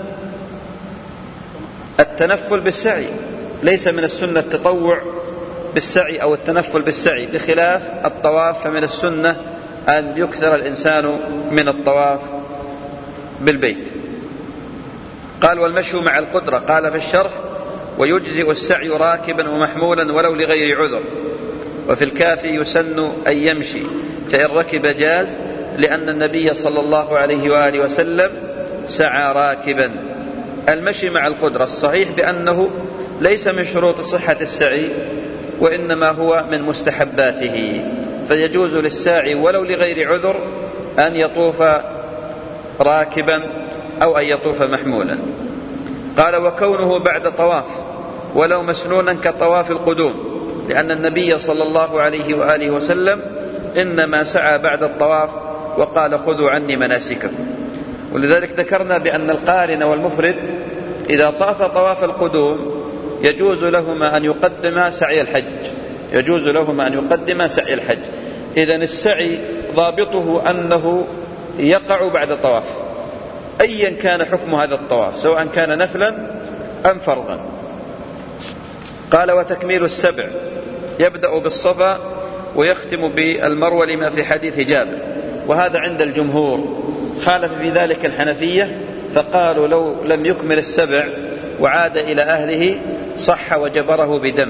التنفل بالسعي، ليس من السنة التطوع بالسعي أو التنفل بالسعي، بخلاف الطواف فمن السنة أن يكثر الإنسان من الطواف بالبيت. قال: والمشي مع القدرة. قال في الشرح: ويجزئ السعي راكبا ومحمولا ولو لغير عذر. وفي الكافي: يسن أن يمشي، فإن ركب جاز، لأن النبي صلى الله عليه وآله وسلم سعى راكبا. المشي مع القدرة الصحيح بأنه ليس من شروط صحة السعي، وإنما هو من مستحباته، فيجوز للساعي ولو لغير عذر أن يطوف راكبا أو أن يطوف محمولا. قال: وكونه بعد طواف ولو مسنونا كطواف القدوم، لأن النبي صلى الله عليه وآله وسلم إنما سعى بعد الطواف وقال: خذوا عني مناسككم. ولذلك ذكرنا بأن القارن والمفرد إذا طاف طواف القدوم يجوز لهما أن يقدم سعي الحج يجوز لهما أن يقدم سعي الحج. إذن السعي ضابطه أنه يقع بعد طواف، أيا كان حكم هذا الطواف، سواء كان نفلا أم فرضا. قال: وتكميل السبع يبدأ بالصفا ويختم بالمروة، لما في حديث جابر، وهذا عند الجمهور. خالف في ذلك الحنفية فقالوا لو لم يكمل السبع وعاد إلى أهله صح وجبره بدم.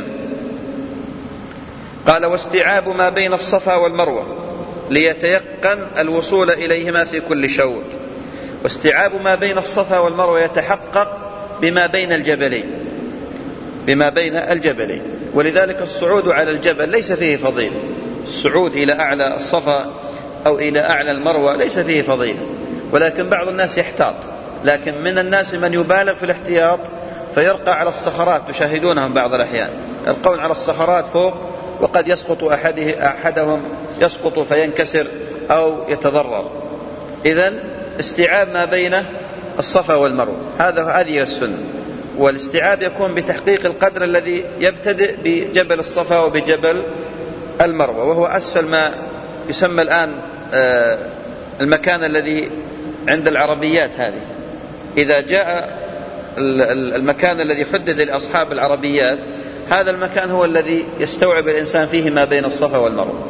قال: واستيعاب ما بين الصفا والمروة ليتيقن الوصول إليهما في كل شوط. واستيعاب ما بين الصفا والمروة يتحقق بما بين الجبلين بما بين الجبلين ولذلك الصعود على الجبل ليس فيه فضيلة. الصعود إلى أعلى الصفا أو إلى أعلى المروة ليس فيه فضيلة، ولكن بعض الناس يحتاط. لكن من الناس من يبالغ في الاحتياط فيرقى على الصخرات، تشاهدونهم بعض الأحيان يرقون على الصخرات فوق، وقد يسقط أحده أحدهم يسقط فينكسر أو يتضرر. إذن استيعاب ما بين الصفا والمروة هذا هذه السنة. والاستيعاب يكون بتحقيق القدر الذي يبتدئ بجبل الصفا وبجبل المروة، وهو أسفل ما يسمى الآن المكان الذي عند العربيات هذه. إذا جاء المكان الذي حدد لأصحاب العربيات، هذا المكان هو الذي يستوعب الإنسان فيه ما بين الصفا والمروة.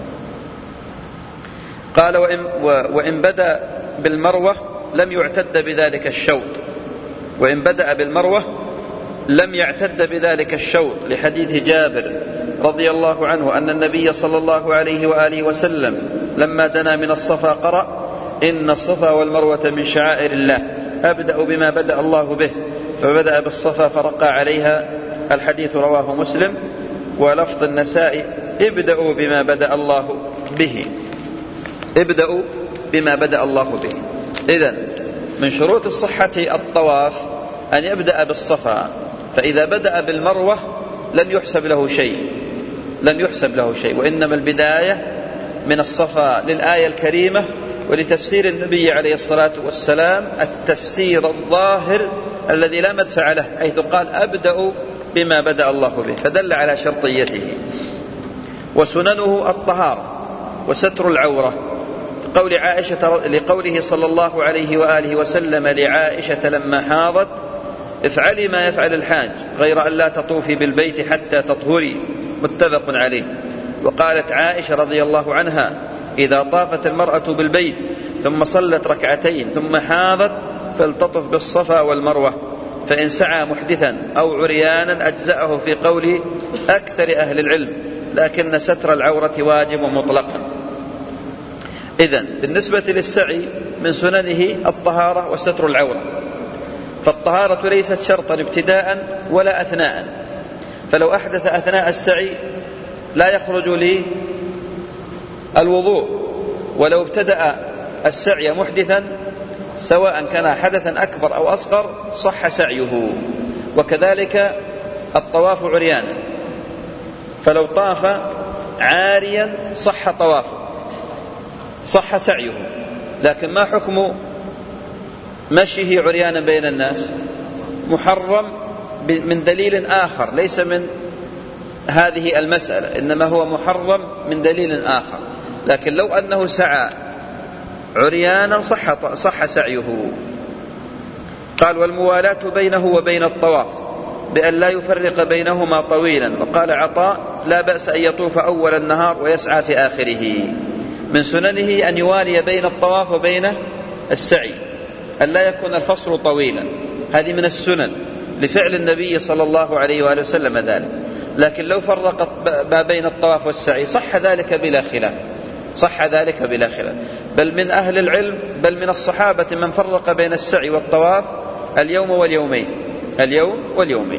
قال وإن, وإن بدأ بالمروة لم يعتد بذلك الشوط، وإن بدأ بالمروة لم يعتد بذلك الشوط، لحديث جابر رضي الله عنه أن النبي صلى الله عليه وآله وسلم لما دنا من الصفا قرأ إن الصفا والمروة من شعائر الله، أبدأ بما بدأ الله به، فبدأ بالصفا فرقى عليها. الحديث رواه مسلم. ولفظ النسائي ابدأوا بما بدأ الله به، ابدأوا بما بدأ الله به. إذن من شروط الصحة الطواف أن يبدأ بالصفا، فإذا بدأ بالمروة لم يحسب له شيء، لم يحسب له شيء، وإنما البداية من الصفا للآية الكريمة ولتفسير النبي عليه الصلاة والسلام التفسير الظاهر الذي لا مدفع له، حيث قال أبدأ بما بدأ الله به، فدل على شرطيته. وسننه الطهارة وستر العورة، قول عائشة لقوله صلى الله عليه وآله وسلم لعائشة لما حاضت افعلي ما يفعل الحاج غير أن لا تطوفي بالبيت حتى تطهري، متفق عليه. وقالت عائشة رضي الله عنها إذا طافت المرأة بالبيت ثم صلت ركعتين ثم حاضت فلتطف بالصفا والمروة، فإن سعى محدثا أو عريانا أجزأه في قول أكثر أهل العلم، لكن ستر العورة واجب مطلقا. إذن بالنسبة للسعي من سننه الطهارة وستر العورة، فالطهارة ليست شرطا ابتداء ولا أثناء، فلو أحدث أثناء السعي لا يخرج لي الوضوء، ولو ابتدأ السعي محدثا سواء كان حدثا أكبر أو أصغر صح سعيه. وكذلك الطواف عريانا، فلو طاف عاريا صح طوافه صح سعيه، لكن ما حكم مشيه عريانا بين الناس؟ محرم من دليل آخر ليس من هذه المسألة، إنما هو محرم من دليل آخر. لكن لو أنه سعى عريانا صح, صح سعيه. قال والموالاة بينه وبين الطواف بأن لا يفرق بينهما طويلا. وقال عطاء لا بأس أن يطوف أول النهار ويسعى في آخره. من سننه أن يوالي بين الطواف وبين السعي، أن لا يكون الفصل طويلا، هذه من السنن لفعل النبي صلى الله عليه وآله وسلم ذلك. لكن لو فرقت ما بين الطواف والسعي صح ذلك بلا خلاف، صح ذلك بلا خلاف. بل من أهل العلم بل من الصحابة من فرق بين السعي والطواف اليوم واليومين، اليوم واليومين.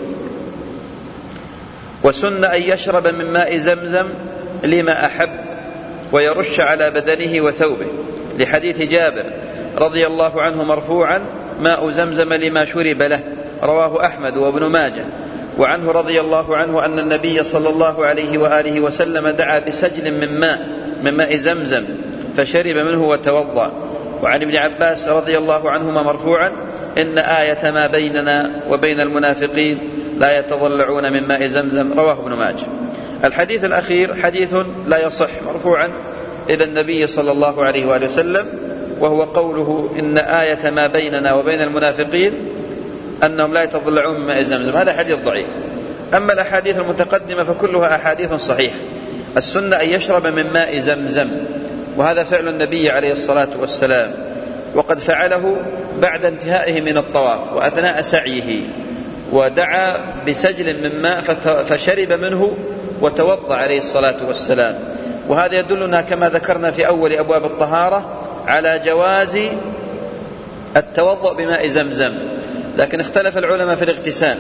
وسن أن يشرب من ماء زمزم لما أحب ويرش على بدنه وثوبه، لحديث جابر رضي الله عنه مرفوعا ماء زمزم لما شرب له، رواه أحمد وابن ماجه. وعنه رضي الله عنه أن النبي صلى الله عليه وآله وسلم دعا بسجل من ماء من ماء زمزم فشرب منه وتوضأ. وعن ابن عباس رضي الله عنهما مرفوعا إن آية ما بيننا وبين المنافقين لا يتضلعون من ماء زمزم، رواه ابن ماجه. الحديث الأخير حديث لا يصح مرفوعا إلى النبي صلى الله عليه وآله وسلم، وهو قوله إن آية ما بيننا وبين المنافقين أنهم لا يتضلعون من ماء زمزم، هذا حديث ضعيف. أما الأحاديث المتقدمة فكلها أحاديث صحيحة. السنة أن يشرب من ماء زمزم، وهذا فعل النبي عليه الصلاة والسلام، وقد فعله بعد انتهائه من الطواف وأثناء سعيه، ودعا بسجل من ماء فشرب منه وتوضأ عليه الصلاة والسلام. وهذا يدلنا كما ذكرنا في أول أبواب الطهارة على جواز التوضأ بماء زمزم. لكن اختلف العلماء في الاغتسال،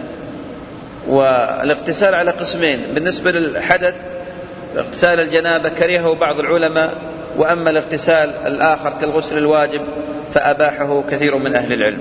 والاغتسال على قسمين. بالنسبة للحدث اغتسال الجنابة كرهه بعض العلماء، وأما الاغتسال الآخر كالغسل الواجب فأباحه كثير من أهل العلم.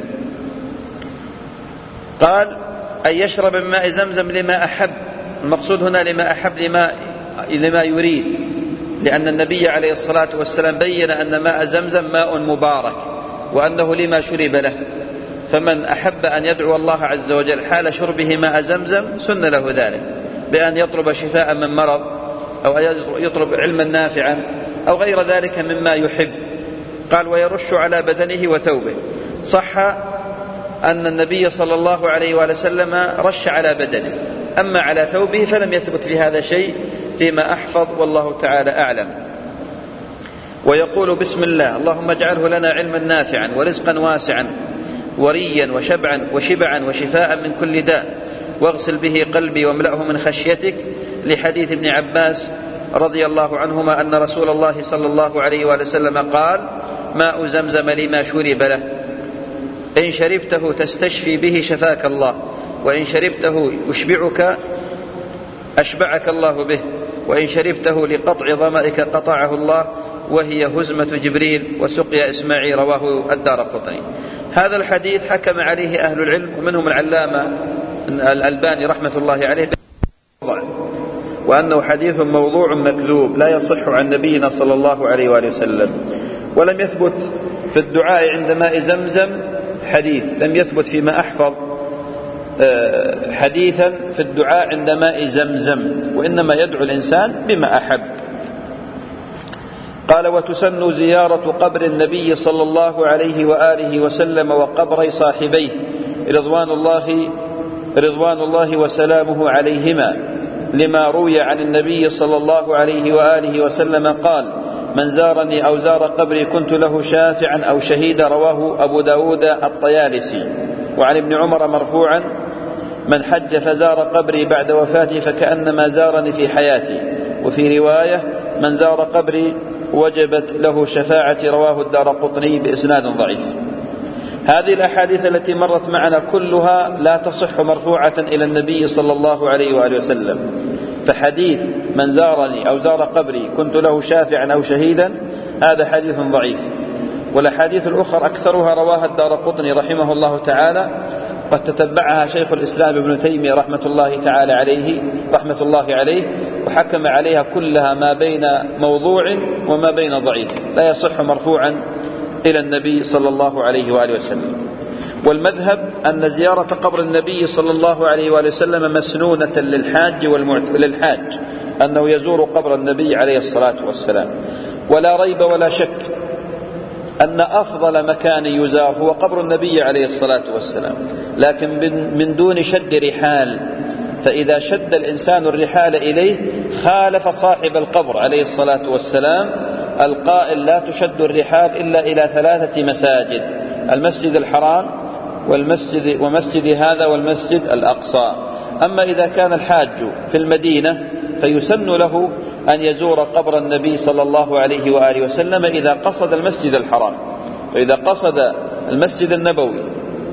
قال أن يشرب من ماء زمزم لما أحب، المقصود هنا لما أحب لما, لما يريد، لأن النبي عليه الصلاة والسلام بين أن ماء زمزم ماء مبارك وأنه لما شرب له، فمن أحب أن يدعو الله عز وجل حال شربه ماء زمزم سن له ذلك، بأن يطلب شفاء من مرض، أو يطلب علما نافعا، أو غير ذلك مما يحب. قال ويرش على بدنه وثوبه. صح أن النبي صلى الله عليه وآله وسلم رش على بدنه، أما على ثوبه فلم يثبت في هذا شيء فيما أحفظ، والله تعالى أعلم. ويقول بسم الله اللهم اجعله لنا علما نافعا ورزقا واسعا وريا وشبعا وشبعا وشفاء من كل داء، واغسل به قلبي واملأه من خشيتك، لحديث ابن عباس رضي الله عنهما أن رسول الله صلى الله عليه وآله وسلم قال ماء زمزم لما شرب له، إن شربته تستشفي به شفاك الله، وإن شربته يشبعك أشبعك الله به، وإن شربته لقطع ظمئك قطعه الله، وهي هزمة جبريل وسقيا إسماعيل، رواه الدارقطني. هذا الحديث حكم عليه أهل العلم ومنهم العلامة الألباني رحمة الله عليه وأنه حديث موضوع مكذوب لا يصح عن نبينا صلى الله عليه وآله وسلم. ولم يثبت في الدعاء عند ماء زمزم حديث، لم يثبت فيما أحفظ حديثا في الدعاء عند ماء زمزم، وإنما يدعو الإنسان بما أحب. قال وتسن زيارة قبر النبي صلى الله عليه وآله وسلم وقبر صاحبيه رضوان الله رضوان الله وسلامه عليهما، لما روي عن النبي صلى الله عليه وآله وسلم قال من زارني أو زار قبري كنت له شافعا أو شهيدا، رواه أبو داود الطيالسي. وعن ابن عمر مرفوعا من حج فزار قبري بعد وفاتي فكأنما زارني في حياتي، وفي رواية من زار قبري وجبت له شفاعتي، رواه الدارقطني بإسناد ضعيف. هذه الأحاديث التي مرت معنا كلها لا تصح مرفوعة إلى النبي صلى الله عليه وآله وسلم، فحديث من زارني أو زار قبري كنت له شافعا أو شهيدا هذا حديث ضعيف. والأحاديث الأخرى أكثرها رواها الدارقطني رحمه الله تعالى، قد تتبعها شيخ الإسلام ابن تيمية رحمة الله تعالى عليه رحمة الله عليه، وحكم عليها كلها ما بين موضوع وما بين ضعيف، لا يصح مرفوعا إلى النبي صلى الله عليه وآله وسلم. والمذهب أن زيارة قبر النبي صلى الله عليه وآله وسلم مسنونة للحاج والمعت... للحاج أنه يزور قبر النبي عليه الصلاة والسلام. ولا ريب ولا شك أن أفضل مكان يزار هو قبر النبي عليه الصلاة والسلام، لكن من دون شد رحال، فإذا شد الإنسان الرحال إليه خالف صاحب القبر عليه الصلاة والسلام القائل لا تشد الرحال إلا إلى ثلاثة مساجد: المسجد الحرام والمسجد ومسجد هذا والمسجد الأقصى. أما إذا كان الحاج في المدينة فيسن له أن يزور قبر النبي صلى الله عليه وآله وسلم إذا قصد المسجد الحرام، وإذا قصد المسجد النبوي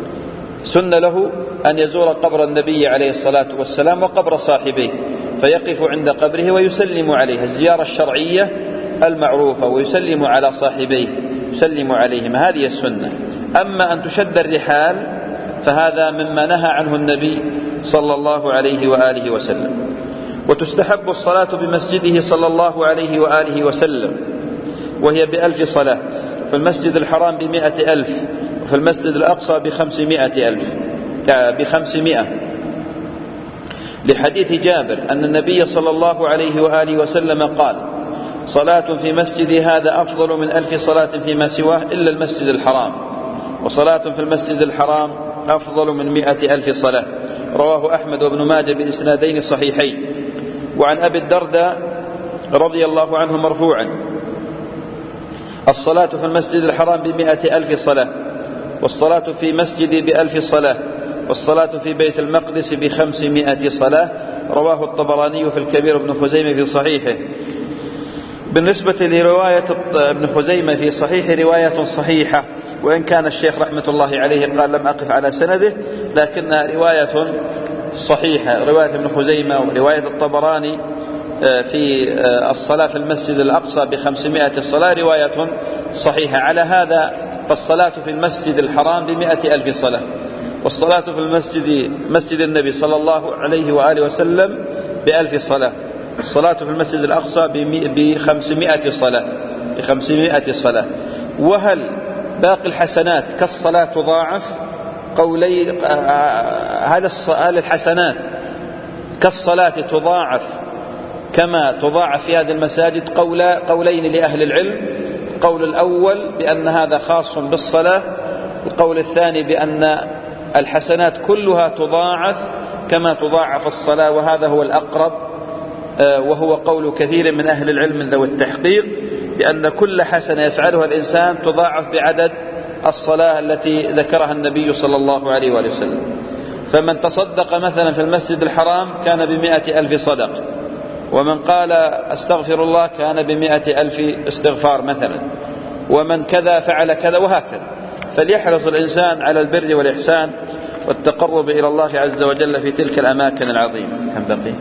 سن له أن يزور قبر النبي عليه الصلاة والسلام وقبر صاحبيه، فيقف عند قبره ويسلم عليه الزيارة الشرعية المعروفة، ويسلم على صاحبيه يسلم عليهم، هذه السنة. أما أن تشد الرحال فهذا مما نهى عنه النبي صلى الله عليه وآله وسلم. وتستحب الصلاة بمسجده صلى الله عليه وآله وسلم، وهي بألف صلاة، في المسجد الحرام بمئة ألف، وفي المسجد الأقصى بخمسمائة ألف بخمسمائة لحديث جابر أن النبي صلى الله عليه وآله وسلم قال صلاة في مسجد هذا أفضل من ألف صلاة فيما سواه إلا المسجد الحرام، وصلاة في المسجد الحرام أفضل من مئة ألف صلاة، رواه أحمد وابن ماجه بإسنادين صحيحين. وعن أبي الدرداء رضي الله عنه مرفوعا الصلاة في المسجد الحرام بمئة ألف صلاة، والصلاة في مسجدي بألف صلاة، والصلاة في بيت المقدس بخمسمائة صلاة، رواه الطبراني في الكبير ابن خزيمة في صحيحه. بالنسبة لرواية ابن خزيمة في صحيح رواية صحيحة، وإن كان الشيخ رحمة الله عليه قال لم أقف على سنده، لكنها رواية صحيحة، رواية ابن خزيمة ورواية الطبراني في الصلاة في المسجد الأقصى بخمسمائة صلاة رواية صحيحة. على هذا فالصلاة في المسجد الحرام بمئة ألف صلاة، والصلاة في المسجد مسجد النبي صلى الله عليه وآله وسلم بألف صلاة، الصلاة في المسجد الأقصى بخمسمائة صلاة بخمسمائة صلاة. وهل باقي الحسنات كالصلاة تضاعف؟ قولي هل الحسنات كالصلاة تضاعف كما تضاعف في هذه المساجد؟ قولين لأهل العلم. القول الأول بأن هذا خاص بالصلاة، القول الثاني بأن الحسنات كلها تضاعف كما تضاعف الصلاة، وهذا هو الأقرب وهو قول كثير من أهل العلم من ذوي التحقيق، بأن كل حسنة يفعلها الإنسان تضاعف بعدد الصلاة التي ذكرها النبي صلى الله عليه وآله وسلم. فمن تصدق مثلا في المسجد الحرام كان بمئة ألف صدق، ومن قال استغفر الله كان بمئة ألف استغفار مثلا، ومن كذا فعل كذا، وهكذا. فليحرص الإنسان على البر والإحسان والتقرب إلى الله عز وجل في تلك الأماكن العظيمة. كم بقي؟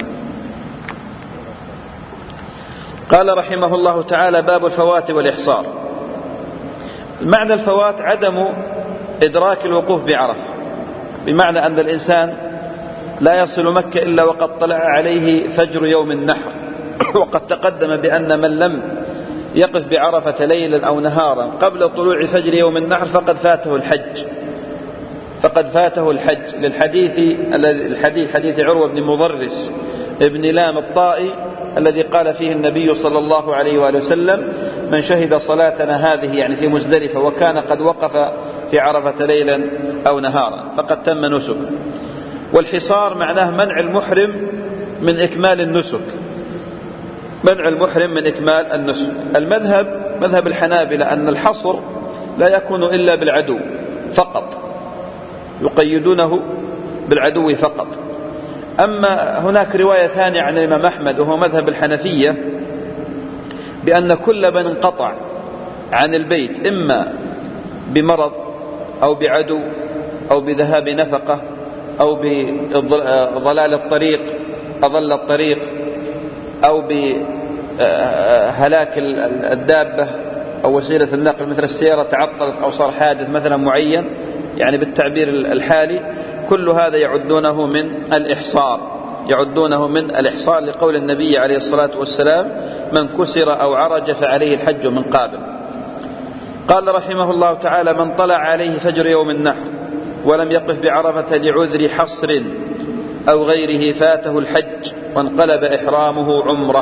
قال رحمه الله تعالى: باب الفوات والإحصار. معنى الفوات عدم إدراك الوقوف بعرفة، بمعنى أن الإنسان لا يصل مكة إلا وقد طلع عليه فجر يوم النحر. وقد تقدم بأن من لم يقف بعرفة ليلا أو نهارا قبل طلوع فجر يوم النحر فقد فاته الحج، فقد فاته الحج للحديث الحديث حديث عروة بن مضرس ابن لام الطائي الذي قال فيه النبي صلى الله عليه وآله وسلم: من شهد صلاتنا هذه، يعني في مزدلفة، وكان قد وقف في عرفة ليلا أو نهارا فقد تم نسك. والحصار معناه منع المحرم من إكمال النسك، منع المحرم من إكمال النسك. المذهب مذهب الحنابلة أن الحصر لا يكون إلا بالعدو فقط، يقيدونه بالعدو فقط. أما هناك رواية ثانية عن الإمام أحمد وهو مذهب الحنفية بأن كل من انقطع عن البيت إما بمرض أو بعدو أو بذهاب نفقة أو بضلال الطريق أضل الطريق أو بهلاك الدابة أو وسيلة النقل مثل السيارة تعطلت أو صار حادث مثلا معين، يعني بالتعبير الحالي، كل هذا يعدونه من الإحصار، يعدونه من الإحصار لقول النبي عليه الصلاة والسلام: من كسر أو عرج فعليه الحج من قابل. قال رحمه الله تعالى: من طلع عليه فجر يوم النحر ولم يقف بعرفة لعذر حصر أو غيره فاته الحج وانقلب إحرامه عمره.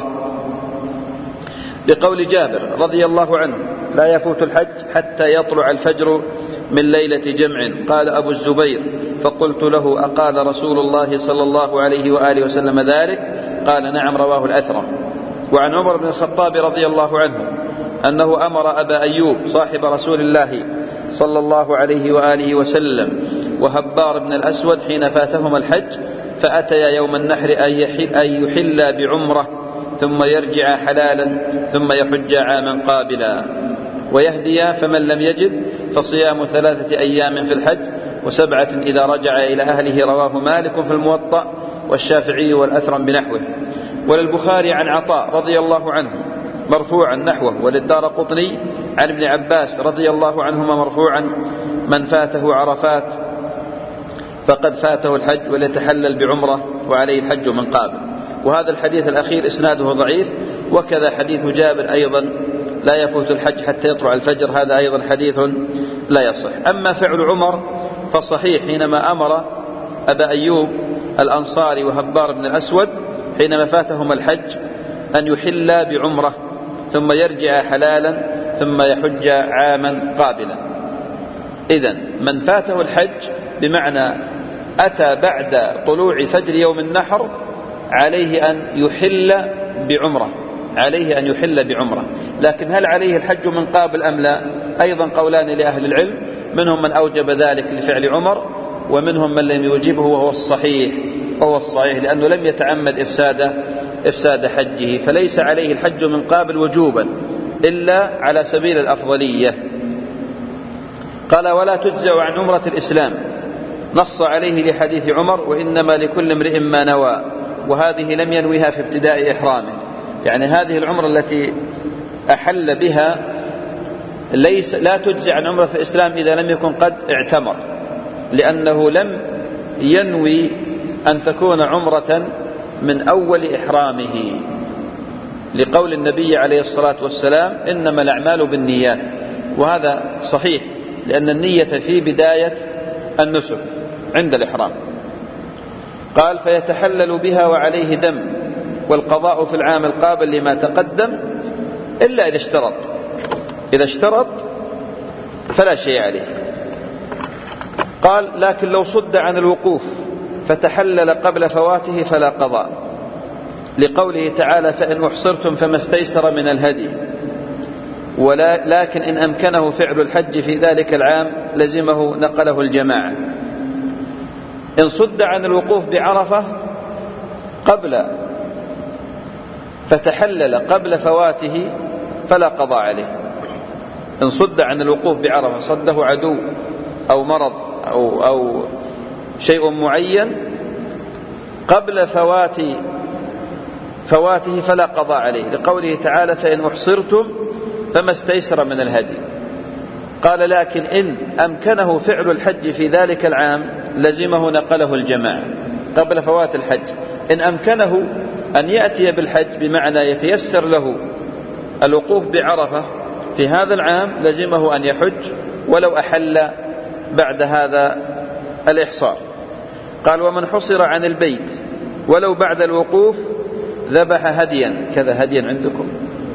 بقول جابر رضي الله عنه: لا يفوت الحج حتى يطلع الفجر من ليلة جمع. قال أبو الزبير: فقلت له: أقال رسول الله صلى الله عليه وآله وسلم ذلك؟ قال: نعم. رواه الأثرم. وعن عمر بن الخطاب رضي الله عنه أنه أمر أبا أيوب صاحب رسول الله صلى الله عليه وآله وسلم وهبار بن الأسود حين فاتهما الحج فأتيا يوم النحر أن يحلا بعمرة ثم يرجع حلالا ثم يحج عاما قابلا ويهديا، فمن لم يجد فصيام ثلاثة أيام في الحج وسبعة إذا رجع إلى أهله. رواه مالك في الموطأ والشافعي والأثرم بنحوه. وللبخاري عن عطاء رضي الله عنه مرفوعا نحوه، وللدارقطني عن ابن عباس رضي الله عنهما مرفوعا: من فاته عرفات فقد فاته الحج وليتحلل بعمرة وعليه الحج من قابل. وهذا الحديث الأخير إسناده ضعيف، وكذا حديث جابر أيضا: لا يفوت الحج حتى يطلع الفجر، هذا أيضا حديث لا يصح. أما فعل عمر فالصحيح حينما أمر أبا أيوب الأنصاري وهبار بن الأسود حينما فاتهم الحج أن يحل بعمرة ثم يرجع حلالا ثم يحج عاما قابلا. إذن من فاته الحج بمعنى أتى بعد طلوع فجر يوم النحر عليه أن يحل بعمرة، عليه أن يحل بعمرة. لكن هل عليه الحج من قابل أم لا؟ أيضا قولان لأهل العلم، منهم من أوجب ذلك لفعل عمر ومنهم من لم يوجبه، وهو الصحيح وهو الصحيح لأنه لم يتعمد إفساد إفساد حجه، فليس عليه الحج من قابل وجوبا إلا على سبيل الأفضلية. قال: ولا تجزع عن عمرة الإسلام، نص عليه لحديث عمر: وإنما لكل امرئ ما نوى، وهذه لم ينويها في ابتداء إحرامه. يعني هذه العمرة التي أحل بها ليس لا تجزع عن عمرة الإسلام إذا لم يكن قد اعتمر، لأنه لم ينوي أن تكون عمرة من أول إحرامه، لقول النبي عليه الصلاة والسلام: إنما الأعمال بالنيات. وهذا صحيح، لأن النية في بداية النسك عند الإحرام. قال فيتحلل بها وعليه دم، والقضاء في العام القابل لما تقدم إلا إذا اشترط، إذا اشترط فلا شيء عليه. قال لكن لو صد عن الوقوف فتحلل قبل فواته فلا قضاء، لقوله تعالى فإن أحصرتم فما استيسر من الهدي، ولا لكن إن أمكنه فعل الحج في ذلك العام لزمه نقله الجماعة. إن صد عن الوقوف بعرفة قبل فتحلل قبل فواته فلا قضاء عليه. إن صد عن الوقوف بعرفة، صده عدو أو مرض أو, أو شيء معين قبل فوات فواته فلا قضاء عليه، لقوله تعالى فإن أحصرتم فما استيسر من الهدي. قال لكن إن أمكنه فعل الحج في ذلك العام لزمه نقله الجماعة قبل فوات الحج. إن أمكنه أن يأتي بالحج بمعنى يتيسر له الوقوف بعرفة في هذا العام لزمه أن يحج ولو أحل بعد هذا الإحصار. قال ومن حصر عن البيت ولو بعد الوقوف ذبح هديا، كذا هديا عندكم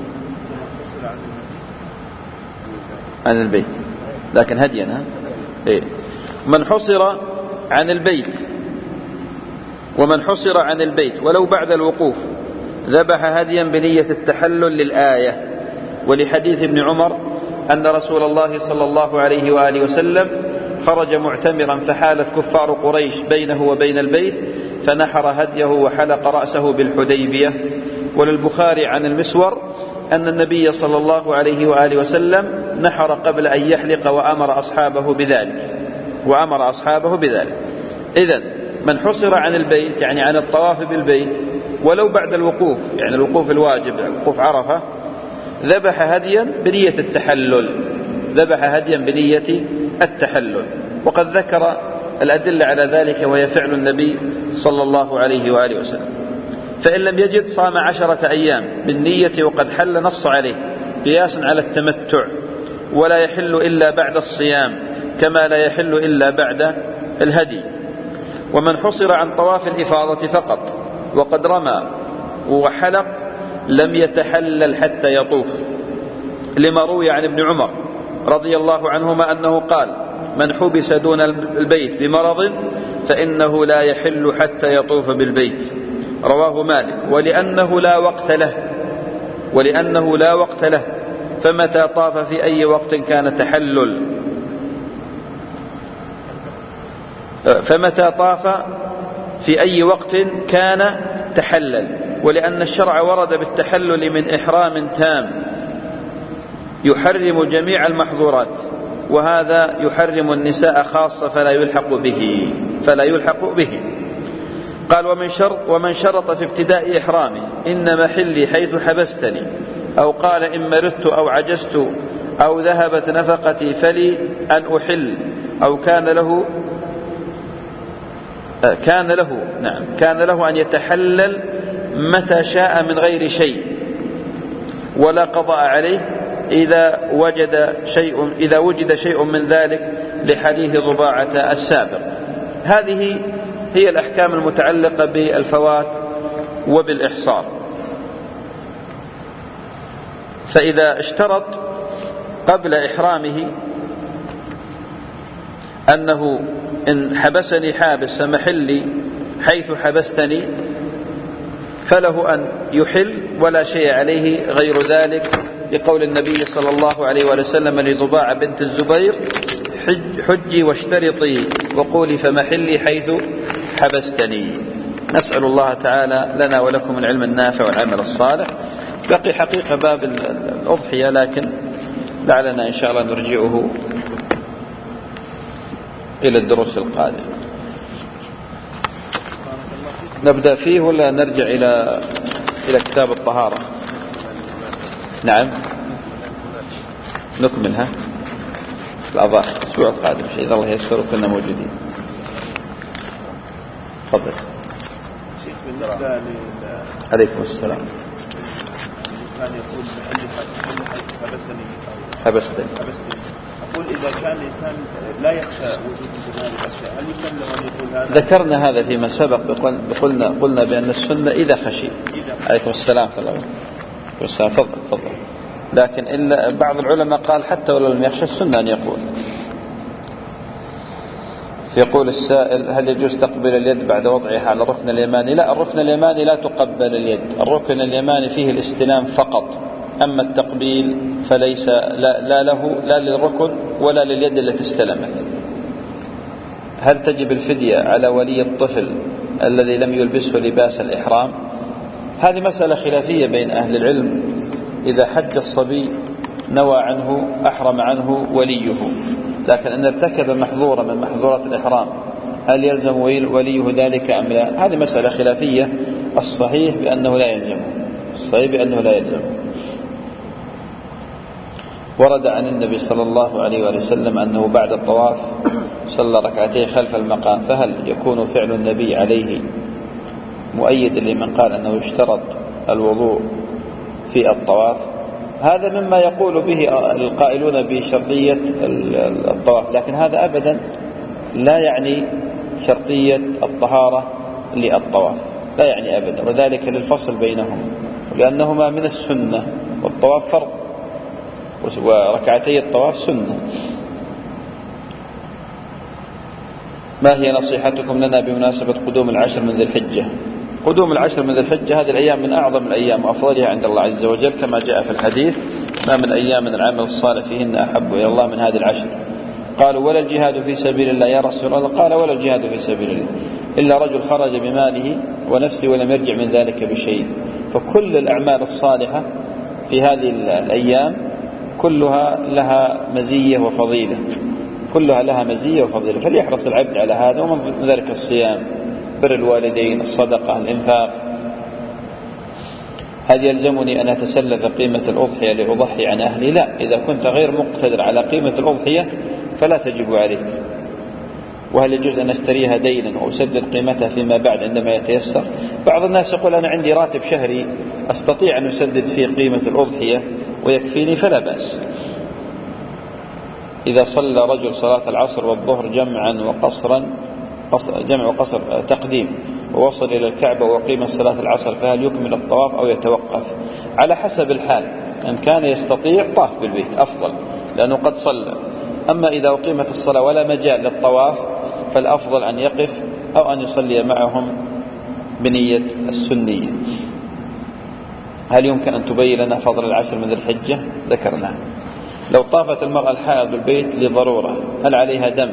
عن البيت لكن هديا ها؟ إيه؟ من حصر عن البيت ومن حصر عن البيت ولو بعد الوقوف ذبح هديا بنية التحلل للآية، ولحديث ابن عمر أن رسول الله صلى الله عليه وآله وسلم خرج معتمرا فحالت كفار قريش بينه وبين البيت فنحر هديه وحلق رأسه بالحديبية. وللبخاري عن المسور أن النبي صلى الله عليه وآله وسلم نحر قبل أن يحلق وأمر أصحابه بذلك وأمر أصحابه بذلك. إذن من حصر عن البيت يعني عن الطواف بالبيت ولو بعد الوقوف، يعني الوقوف الواجب وقوف عرفة، ذبح هديا بنية التحلل، ذبح هديا بنية التحلل. وقد ذكر الأدلة على ذلك وهي فعل النبي صلى الله عليه وآله وسلم. فإن لم يجد صام عشرة أيام بالنية وقد حل نص عليه قياسا على التمتع، ولا يحل إلا بعد الصيام كما لا يحل إلا بعد الهدي. ومن حصر عن طواف الإفاضة فقط وقد رمى وحلق لم يتحلل حتى يطوف، لما روي عن ابن عمر رضي الله عنهما أنه قال من حبس دون البيت بمرض فإنه لا يحل حتى يطوف بالبيت، رواه مالك. ولأنه لا وقت له ولأنه لا وقت له فمتى طاف في أي وقت كان تحلل فمتى طاف في أي وقت كان تحلل. ولأن الشرع ورد بالتحلل من إحرام تام يحرم جميع المحظورات، وهذا يحرم النساء خاصة فلا يلحق به فلا يلحق به. قال ومن شرط ومن شرط في ابتداء إحرامه إن محلي حيث حبستني، أو قال إن مرضت أو عجزت أو ذهبت نفقتي فلي أن أحل، أو كان له كان له نعم كان له أن يتحلل متى شاء من غير شيء ولا قضاء عليه إذا وجد شيء إذا وجد شيء من ذلك، لحديث ضباعة السابق. هذه هي الأحكام المتعلقة بالفوات وبالإحصار. فإذا اشترط قبل إحرامه أنه إن حبسني حابس فمحلي حيث حبستني، فله أن يحل ولا شيء عليه غير ذلك، لقول النبي صلى الله عليه وسلم لضباعة بنت الزبير حج حجي واشترطي وقولي فمحلي حيث حبستني. نسأل الله تعالى لنا ولكم العلم النافع والعمل الصالح. بقي حقيقة باب الأضحية، لكن لعلنا إن شاء الله نرجعه إلى الدروس القادمة. نبدأ فيه ولا نرجع إلى إلى كتاب الطهارة؟ نعم نكملها الأضاحي الأسبوع القادم إذا الله يسر وكنا موجودين. تفضل. عليكم السلام. كان يقول حبستني حبستني يقول إذا كان الإنسان لا يخشى وجود هذه الأشياء هل يسلم أن يقول هذا؟ ذكرنا هذا فيما سبق، قلنا قلنا بأن السنة إذا خشي. عليكم السلام ورحمة الله. تفضل تفضل. لكن إلا بعض العلماء قال حتى ولو لم يخشى السنة أن يقول. يقول السائل: هل يجوز تقبيل اليد بعد وضعها على الركن اليماني؟ لا، الركن اليماني لا تقبل اليد، الركن اليماني فيه الاستلام فقط، أما التقبيل فليس لا, لا له لا للركن ولا لليد التي استلمت. هل تجب الفدية على ولي الطفل الذي لم يلبسه لباس الإحرام؟ هذه مسألة خلافية بين أهل العلم. إذا حج الصبي نوى عنه أحرم عنه وليه، لكن أن ارتكب محظورة من محظورات الإحرام هل يلزم وليه ذلك أم لا؟ هذه مسألة خلافية. الصحيح بأنه لا يلزم، الصحيح بأنه لا يلزم. ورد عن النبي صلى الله عليه وسلم أنه بعد الطواف صلى ركعتين خلف المقام، فهل يكون فعل النبي عليه مؤيد لمن قال أنه يشترط الوضوء في الطواف؟ هذا مما يقول به القائلون بشرطية الطواف، لكن هذا أبدا لا يعني شرطية الطهارة للطواف، لا يعني أبدا، وذلك للفصل بينهم، لأنهما من السنة والطواف فرض وركعتي الطواف سنة. ما هي نصيحتكم لنا بمناسبة قدوم العشر من ذي الحجة؟ قدوم العشر من ذي الحجة هذه الأيام من أعظم الأيام وأفضلها عند الله عز وجل، كما جاء في الحديث: ما من أيام من العمل الصالح فيهن أحب إلى الله من هذه العشر. قالوا: ولا الجهاد في سبيل الله يا رسول الله؟ قال: ولا الجهاد في سبيل الله إلا رجل خرج بماله ونفسه ولم يرجع من ذلك بشيء. فكل الأعمال الصالحة في هذه الأيام كلها لها مزية وفضيلة، كلها لها مزية وفضيلة، فليحرص العبد على هذا. ومن ذلك الصيام، بر الوالدين، الصدقة، الإنفاق. هل يلزمني أن أتسلف قيمة الأضحية لأضحي عن أهلي؟ لا، إذا كنت غير مقتدر على قيمة الأضحية فلا تجب عليك. وهل يجوز أن أشتريها دينا وأسدد قيمتها فيما بعد عندما يتيسر؟ بعض الناس يقول: أنا عندي راتب شهري أستطيع أن أسدد فيه قيمة الأضحية ويكفيني، فلا بأس. إذا صلى رجل صلاة العصر والظهر جمعا وقصرا، جمع وقصر تقديم، ووصل إلى الكعبة وقيم صلاة العصر، فهل يكمل الطواف أو يتوقف؟ على حسب الحال، إن كان يستطيع طاف بالبيت أفضل لأنه قد صلى. أما إذا أقيمت الصلاة ولا مجال للطواف فالأفضل أن يقف أو أن يصلي معهم بنية السنية. هل يمكن أن تبين لنا فضل العشر من ذي الحجة؟ ذكرنا. لو طافت المرأة الحائض بالبيت لضرورة هل عليها دم؟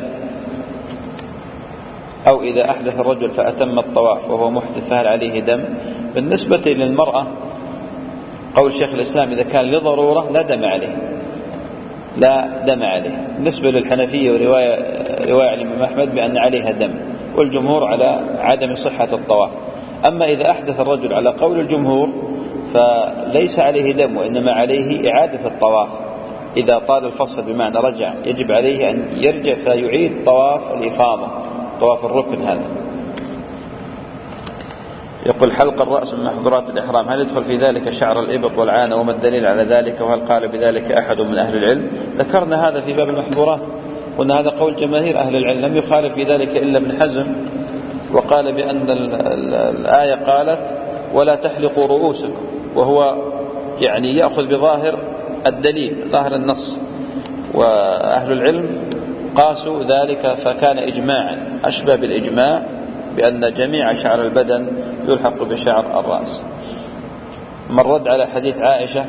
أو إذا أحدث الرجل فأتم الطواف وهو محدث فهل عليه دم؟ بالنسبة للمرأة قول شيخ الإسلام: إذا كان لضرورة لا دم عليه، لا دم عليه. بالنسبة للحنفية ورواية رواية الإمام أحمد بأن عليها دم، والجمهور على عدم صحة الطواف. أما إذا أحدث الرجل على قول الجمهور فليس عليه دم، وإنما عليه إعادة الطواف. إذا طال الفصل بمعنى رجع يجب عليه أن يرجع فيعيد طواف الإفاضة، طواف الركن هذا. يقول: حلق الرأس من محظورات الإحرام، هل يدخل في ذلك شعر الإبط والعانة؟ وما الدليل على ذلك؟ وهل قال بذلك أحد من أهل العلم؟ ذكرنا هذا في باب المحظورات، قلنا هذا قول جماهير أهل العلم، لم يخالف في ذلك إلا ابن حزم، وقال بأن الآية قالت: ولا تحلقوا رؤوسكم، وهو يعني يأخذ بظاهر الدليل، ظاهر النص. وأهل العلم قاسوا ذلك فكان إجماعا، أشبه بالإجماع بأن جميع شعر البدن يلحق بشعر الرأس. من رد على حديث عائشة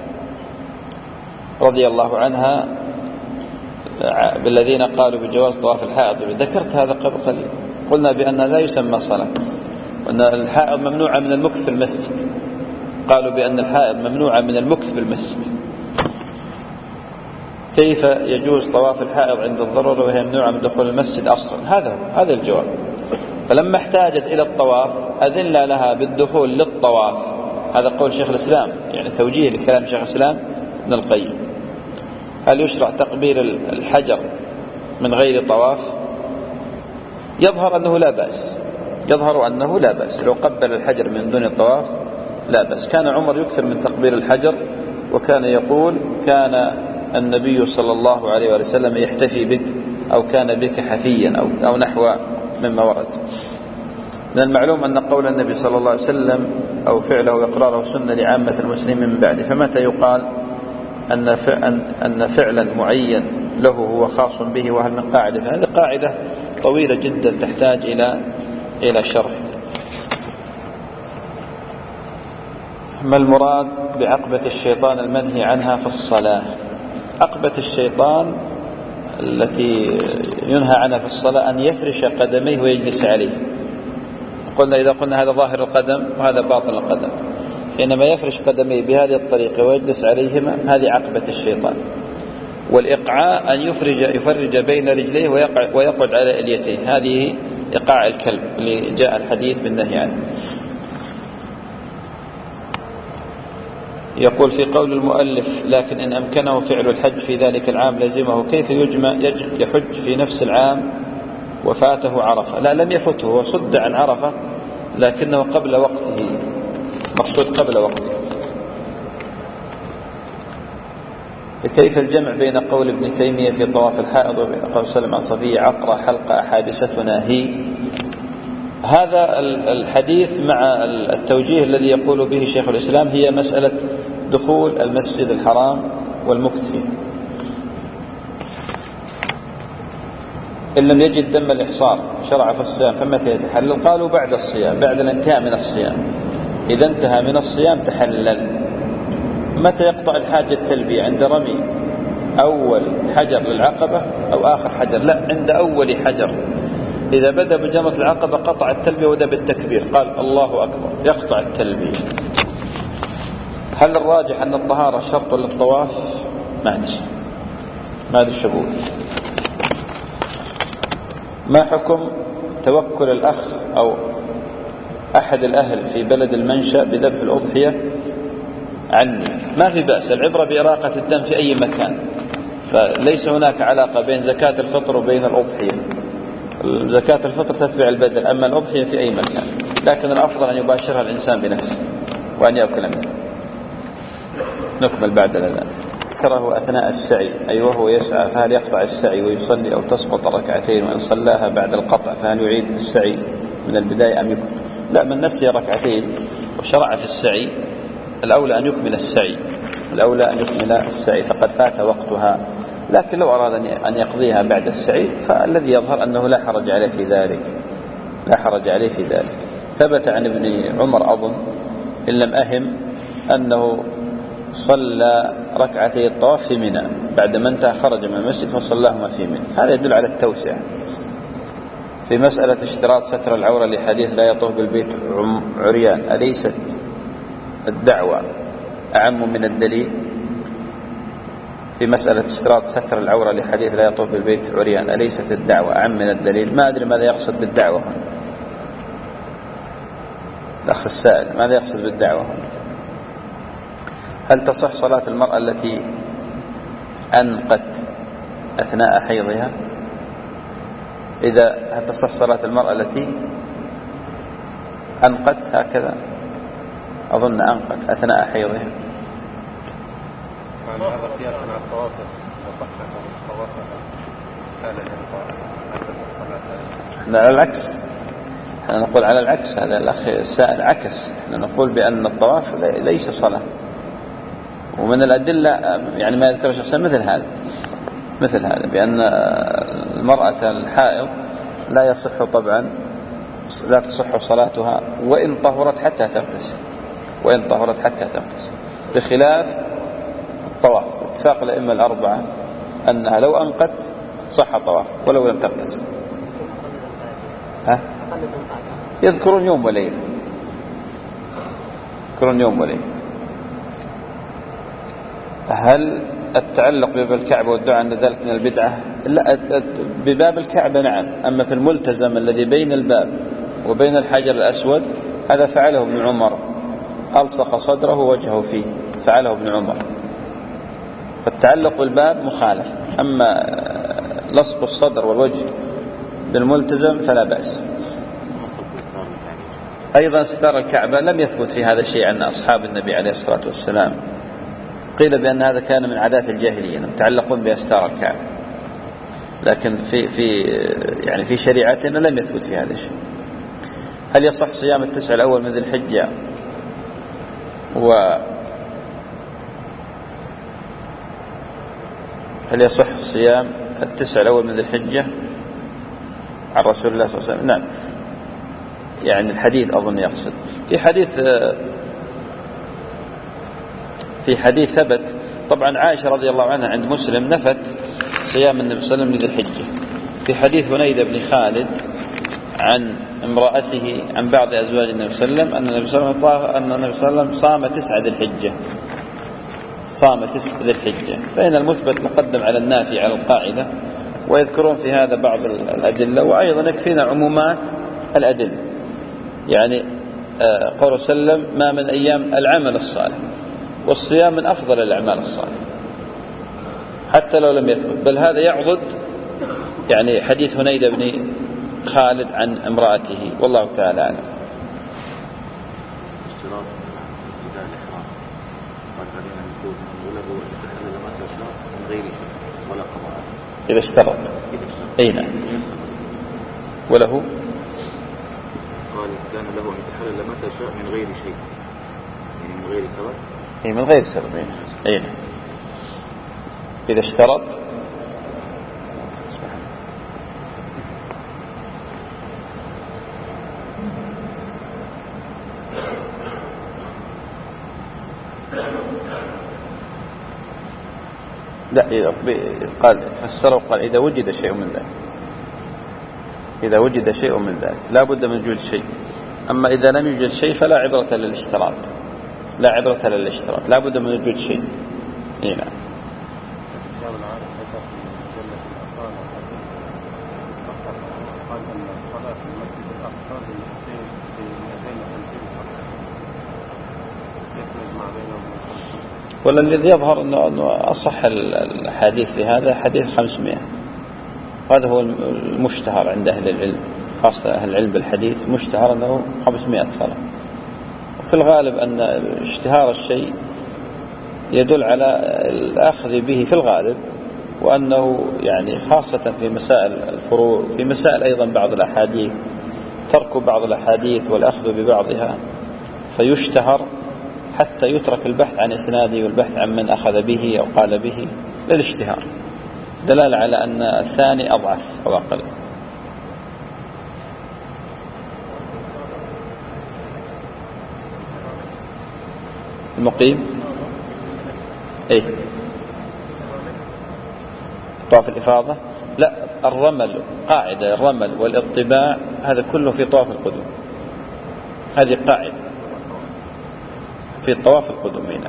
رضي الله عنها بالذين قالوا بجواز طواف الحائض، ذكرت هذا قبل قليل، قلنا بأن لا يسمى صلاة، وأن الحائض ممنوعة من المكث في المسجد. قالوا بأن الحائض ممنوعة من المكث في المسجد. كيف يجوز طواف الحائض عند الضرورة وهي ممنوعة من دخول المسجد أصلا؟ هذا هو هذا الجواب. فلما احتاجت إلى الطواف أذن لها بالدخول للطواف. هذا قول شيخ الإسلام، يعني توجيه لكلام شيخ الإسلام ابن القيم. هل يشرع تقبيل الحجر من غير طواف؟ يظهر أنه لا بأس، يظهر أنه لا بأس لو قبل الحجر من دون الطواف لا بأس. كان عمر يكثر من تقبيل الحجر، وكان يقول: كان النبي صلى الله عليه وسلم يحتفي بك أو كان بك حفيا أو, أو نحو مما ورد. من المعلوم أن قول النبي صلى الله عليه وسلم أو فعله وإقراره سنة لعامة المسلمين من بعده، فمتى يقال أن أن فعلا معين له هو خاص به وهل من قاعدة؟ هذه قاعدة طويلة جدا تحتاج إلى إلى شرح. ما المراد بعقبة الشيطان المنهي عنها في الصلاة؟ عقبة الشيطان التي ينهى عنها في الصلاة أن يفرش قدميه ويجلس عليه. قلنا إذا قلنا هذا ظاهر القدم وهذا باطن القدم، حينما يفرش قدميه بهذه الطريقة ويجلس عليهما هذه عقبة الشيطان. والإقعاء أن يفرج يفرج بين رجليه ويقعد على اليتين، هذه إقاع الكلب اللي جاء الحديث بالنهي عنه. يقول في قول المؤلف لكن إن أمكنه فعل الحج في ذلك العام لزمه، كيف يجمع يحج في نفس العام وفاته عرفة؟ لا، لم يفته، هو صد عن عرفة لكنه قبل وقته، مقصود قبل وقته. كيف الجمع بين قول ابن تيمية في طواف الحائض وبين قول سلم عن صفية عقرة حلقة حادثتنا هي؟ هذا الحديث مع التوجيه الذي يقول به شيخ الإسلام هي مسألة دخول المسجد الحرام والمكث فيه. إن لم يجد دم الإحصار شرع في الصيام فمتى يتحلل؟ قالوا بعد الصيام، بعد الانتهاء من الصيام. إذا انتهى من الصيام تحلل. متى يقطع الحاجة التلبية؟ عند رمي أول حجر للعقبة أو آخر حجر؟ لا، عند أول حجر. إذا بدأ بجمرة العقبة قطع التلبية وبدأ بالتكبير، قال الله أكبر، يقطع التلبية. هل الراجح أن الطهارة شرط للطواف؟ ما ندري، ما ادري شو بقول. ما حكم توكل الأخ أو أحد الأهل في بلد المنشأ بذبح الأضحية عني؟ ما في بأس، العبرة بإراقة الدم في أي مكان، فليس هناك علاقة بين زكاة الفطر وبين الأضحية. زكاة الفطر تتبع البدن، أما الأضحية في أي مكان، لكن الأفضل أن يباشرها الإنسان بنفسه وأن يأكل منه. نكمل بعد الأذان. ذكره أثناء السعي، أي وهو يسعى، فهل يقطع السعي ويصلي أو تسقط ركعتين وإن صلاها بعد القطع فهل يعيد السعي من البداية أم يكمل؟ لا، من نسي ركعتين وشرع في السعي الأولى أن يكمل السعي، الأولى أن يكمل السعي فقد فات وقتها. لكن لو أراد أن يقضيها بعد السعي فالذي يظهر أنه لا حرج عليه في ذلك، لا حرج عليه في ذلك. ثبت عن ابن عمر أظن إن لم أهم أنه صلى ركعتي الطواف في منى، بعدما انتهى خرج من المسجد فصلاهما في منى. هذا يدل على التوسعة. في مسألة اشتراط ستر العورة لحديث لا يطوف بالبيت عريان، أليست الدعوة أعم من الدليل؟ في مسألة اشتراط ستر العورة لحديث لا يطوف بالبيت عريان، أليست الدعوة أعم من الدليل؟ ما أدري ماذا يقصد بالدعوة هنا الأخ السائل، ماذا يقصد بالدعوة هنا؟ هل تصح صلاة المرأة التي أنقت أثناء حيضها؟ إذا هل تصح صلاة المرأة التي أنقت هكذا؟ أظن أنقت أثناء حيضها. هذا قياس على الطواف، وصح الطواف لا، على العكس، احنا نقول على العكس. هذا الأخ السائل عكس، احنا نقول بأن الطواف ليس صلاة. ومن الأدلة يعني ما يذكر شخصا مثل هذا مثل هذا بأن المرأة الحائض لا يصح طبعا، لا تصح صلاتها وإن طهرت حتى تغتسل، وإن طهرت حتى تغتسل، بخلاف الطواف. اتفاق الأئمة الأربعة أنها لو أنقت صح طواف ولو لم تغتسل. ها؟ يذكرون يوم وليلة، يذكرون يوم وليلة. هل التعلق بباب الكعبة والدعاء عند ذلك من البدعة؟ لا، بباب الكعبة نعم، أما في الملتزم الذي بين الباب وبين الحجر الأسود هذا فعله ابن عمر، ألصق صدره ووجهه فيه، فعله ابن عمر. فالتعلق بالباب مخالف، أما لصق الصدر والوجه بالملتزم فلا بأس. أيضا ستار الكعبة لم يثبت في هذا الشيء عن أصحاب النبي عليه الصلاة والسلام، قيل بأن هذا كان من عادات الجاهلية متعلقون بأستار الكعبة، لكن في في يعني في شريعتنا لم يثبت في هذا الشيء. هل يصح صيام التسع الأول من ذي الحجة و هل يصح صيام التسع الأول من ذي الحجة عن رسول الله صلى الله عليه وسلم؟ نعم، يعني الحديث أظن يقصد في حديث في حديث ثبت. طبعا عائشة رضي الله عنها عند مسلم نفت صيام النبي صلى الله عليه وسلم لذي الحجة. في حديث هنيدة بن خالد عن امرأته عن بعض أزواج النبي صلى الله عليه وسلم أن النبي صلى الله عليه وسلم أن النبي صلى الله عليه وسلم صام تسعة ذي الحجة صام تسعة ذي الحجة فإن المثبت مقدم على النافي على القاعدة، ويذكرون في هذا بعض الأدلة، وأيضا يكفينا عمومات الأدلة. يعني قول صلى الله عليه وسلم ما من أيام العمل الصالح، والصيام من أفضل الأعمال الصالحة حتى لو لم يثبت، بل هذا يعضد يعني حديث هنيدة بن خالد عن امرأته، والله تعالى أعلم. إذا اشترط أي نعم، وله قال كان له أن يتحلل متى شاء من غير شيء، يعني من غير سبب. أي من غير سبب أي نعم، إذا اشترط. لا قال فسره قال إذا وجد شيء من ذلك، إذا وجد شيء من ذلك لا بد من وجود شيء. أما إذا لم يوجد شيء فلا عبرة للاشتراط، لا عبرة للاشتراط، لا بد من وجود شيء. إيه نعم. ولا الذي يظهر أنه, أنه أصح الحديث لهذا حديث خمسمائة، هذا هو المشتهر عند أهل العلم، خاصة أهل العلم بالحديث مشتهر أنه خمسمائة صلاة. وفي الغالب أن اشتهار الشيء يدل على الأخذ به في الغالب، وأنه يعني خاصة في مسائل الفروع، في مسائل أيضا بعض الأحاديث ترك بعض الأحاديث والأخذ ببعضها فيشتهر حتى يترك البحث عن إسناده والبحث عن من أخذ به أو قال به للاشتهار، دلالة على أن الثاني أضعف أو أقل. المقيم إيه طواف الإفاضة، لا الرمل قاعدة، الرمل والاطباع هذا كله في طواف القدوم، هذه قاعدة في طواف القدوم هنا.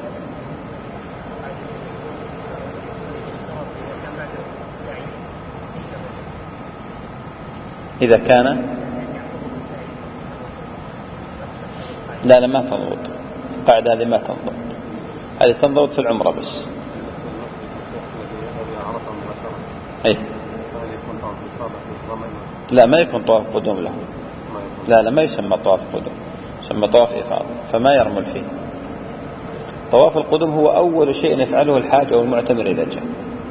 إذا كان لا لا ما تنضبط القاعدة هذه، ما تنضبط، هذه تنضبط في العمرة بس. أي لا ما يكون طواف قدوم له، لا لا ما يسمى طواف قدوم، يسمى طواف إفاضة، فما يرمل فيه. طواف القدوم هو أول شيء يفعله الحاج أو المعتمر إذا جاء.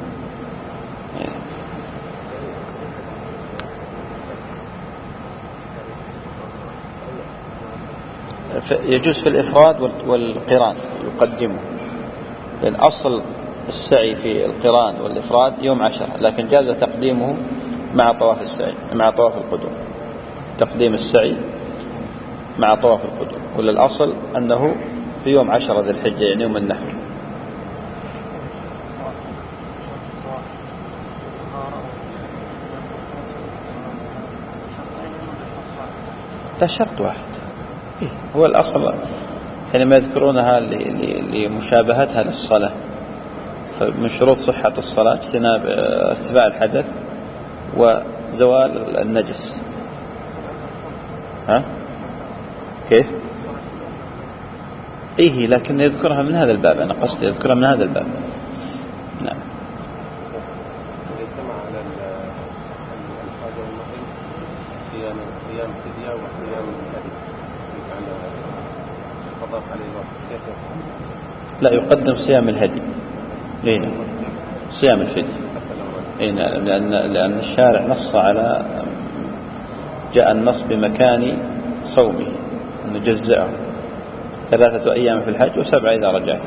يجوز في الإفراد والقران يقدمه، لأن أصل السعي في القران والإفراد يوم عشرة، لكن جاز تقديمه مع طواف السعي مع طواف القدوم، تقديم السعي مع طواف القدوم، ولا الأصل أنه في يوم عشرة ذي الحجة يعني يوم النحر. ده شرط واحد إيه؟ هو الأصل يعني ما يذكرونها لمشابهتها للصلاة، فمن شروط صحة الصلاة اجتناب اتباع الحدث وزوال النجس. ها كيف إيه؟ لكن يذكرها من هذا الباب، أنا قصدي يذكرها من هذا الباب. نعم. يجتمع على الحاجة والمحل صيام صيام فدية وصيام الحديث، على قضاء عليه الوقت كيف؟ لا، يقدم صيام الهدي. إيه نعم، صيام الفدية. إيه نعم، لأن لأن الشارع نص على، جاء النص بمكان صومه نجزئه ثلاثة أيام في الحج وسبعة إذا رجعت.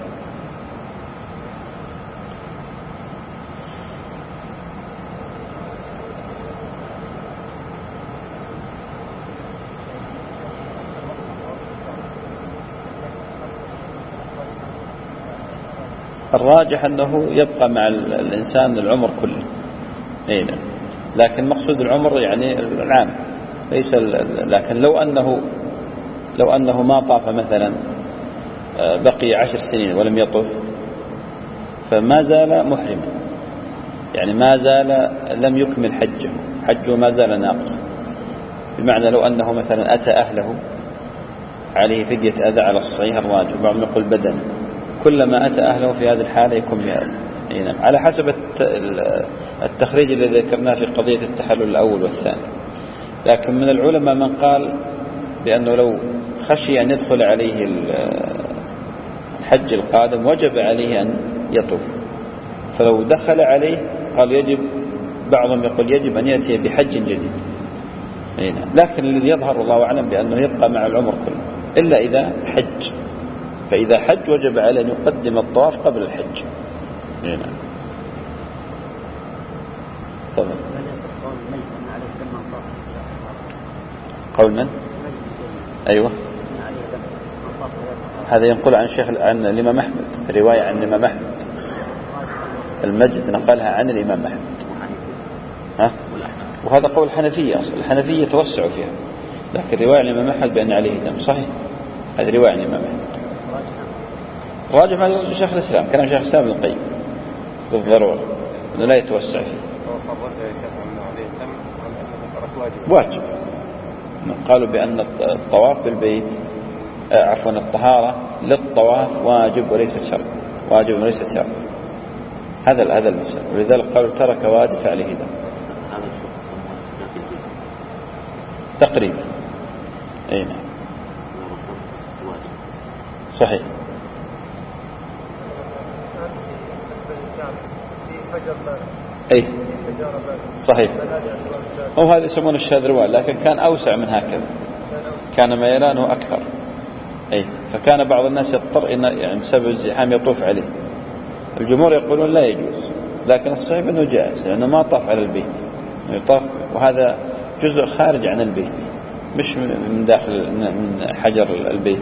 الراجح أنه يبقى مع الإنسان العمر كله. إيه نعم. لكن مقصود العمر يعني العام ليس، لكن لو أنه لو أنه ما طاف مثلا بقي عشر سنين ولم يطف فما زال محرما، يعني ما زال لم يكمل حجه، حجه ما زال ناقص. بمعنى لو أنه مثلا أتى أهله عليه فدية أذى على الصحيح الراجح، بعضهم يقول بدن، كلما أتى أهله في هذه الحالة يكون مئة. على حسب التخريج الذي ذكرناه في قضية التحلل الأول والثاني. لكن من العلماء من قال بأنه لو خشي أن يدخل عليه الحج القادم وجب عليه أن يطوف، فلو دخل عليه قال يجب، بعضهم يقول يجب أن يأتي بحج جديد. لكن الذي يظهر الله أعلم بأنه يبقى مع العمر كله إلا إذا حج، فإذا حج وجب عليه أن يقدم الطواف قبل الحج. نعم. طبعا. قول من؟ أيوة، هذا ينقل عن شيخ عن الإمام أحمد، رواية عن الإمام أحمد، المجد نقلها عن الإمام أحمد. ها؟ وهذا قول الحنفية، أصلا الحنفية توسعوا فيها، لكن رواية عن الإمام أحمد بأن عليه دم صحيح، هذه رواية عن الإمام أحمد. راجع مع شيخ الإسلام، كلام شيخ الإسلام ابن القيم بالضرورة أنه لا يتوسع فيه. واجب. قالوا بأن الطواف بالبيت، عفوا الطهارة للطواف واجب وليس شرط، واجب وليس شرط. هذا هذا المسألة، ولذلك قالوا ترك واجب فعليه دم تقريبا. أي نعم صحيح. أي صحيح، هو هذا يسمونه الشاذروال، لكن كان أوسع من هكذا، كان ميلانه أكثر. أي فكان بعض الناس يضطر إن يعني بسبب الزحام يطوف عليه. الجمهور يقولون لا يجوز، لكن الصحيح أنه جائز لأنه ما طاف على البيت، يطاف وهذا جزء خارج عن البيت مش من داخل من حجر البيت.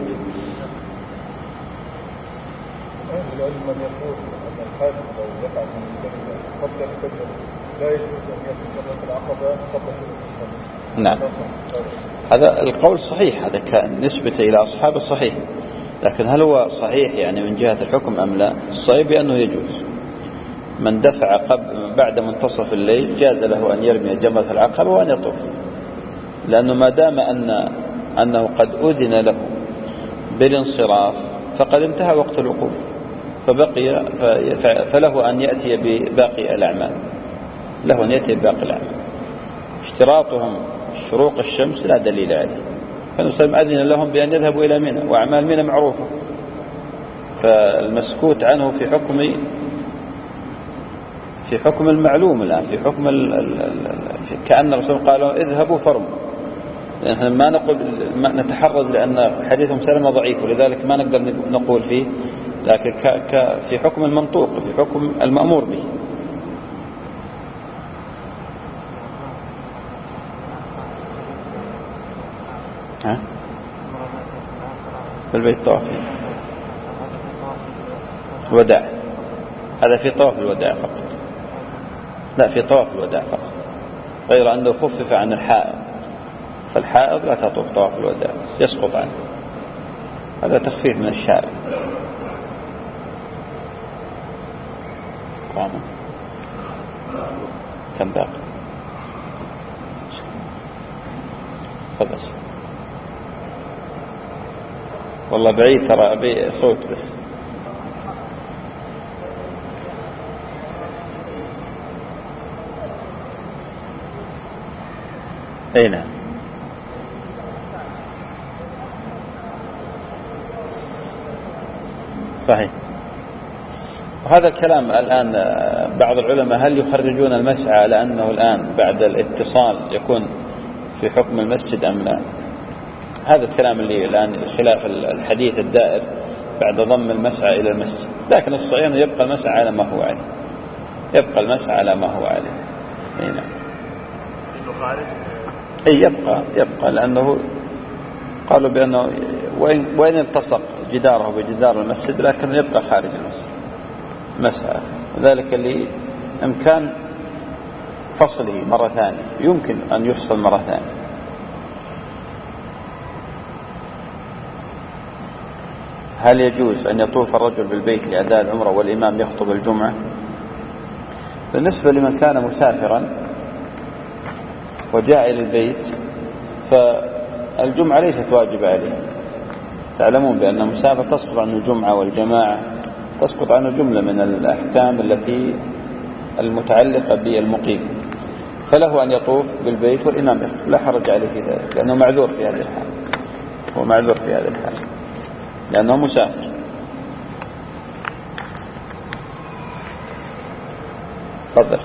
من يقول أن الحاج لو دفع من قبل الفجر لا يجوز أن يأتي جمرة العقبة قبل شروق الشمس. نعم، هذا القول صحيح، هذا كان نسبة إلى أصحاب الصحيح، لكن هل هو صحيح يعني من جهة الحكم أم لا؟ الصحيح بأنه يجوز. من دفع قبل بعد منتصف الليل جاز له أن يرمي جمرة العقبة وأن يطوف، لأنه ما دام أن أنه قد أذن له بالانصراف فقد انتهى وقت الوقوف، فبقي فله أن يأتي بباقي الأعمال، له أن يأتي بباقي الأعمال. اشتراطهم شروق الشمس لا دليل عليه، فنسلم أذن لهم بأن يذهبوا إلى منى، وأعمال منى معروفة، فالمسكوت عنه في حكم في حكم المعلوم الآن، في حكم ال ال ال كأن الرسول قالوا اذهبوا فرموا، لأن ما نقول ما نتحرز لأن حديثهم سلمة ضعيف، ولذلك ما نقدر نقول فيه، لكن ك ك في حكم المنطوق، في حكم المأمور به. ها؟ في البيت طواف الوداع، هذا في طواف الوداع فقط، لا في طواف الوداع فقط، غير أنه خفف عن الحائض، فالحائض لا تطوف طواف الوداع، يسقط عنه، هذا تخفيف من الشارع. كم باقي؟ خلاص والله بعيد ترى، أبي صوت بس. أي نعم. صحيح. وهذا الكلام الآن بعض العلماء هل يخرجون المسعى على أنه الآن بعد الاتصال يكون في حكم المسجد أم لا؟ هذا الكلام اللي الآن خلاف الحديث الدائر بعد ضم المسعى إلى المسجد، لكن الصحيح أنه يبقى المسعى على ما هو عليه، يبقى المسعى على ما هو عليه. أي نعم. أي يبقى يبقى لأنه قالوا بأنه وين وين التصق جداره بجدار المسجد لكنه يبقى خارج المسجد مسعى، وذلك لإمكان فصله مرة ثانية، يمكن أن يفصل مرة ثانية. هل يجوز أن يطوف الرجل بالبيت لأداء العمرة والإمام يخطب الجمعة؟ بالنسبة لمن كان مسافرا وجاء إلى البيت فالجمعة ليست واجبة عليه. تعلمون بأن المسافر تسقط عنه الجمعة والجماعة، تسقط عنه جملة من الأحكام التي المتعلقة بالمقيم، فله أن يطوف بالبيت والإمام يخطب، لا حرج عليه في ذلك لأنه معذور في هذه الحال، هو معذور في هذه الحال لأنه مسافر. تفضل.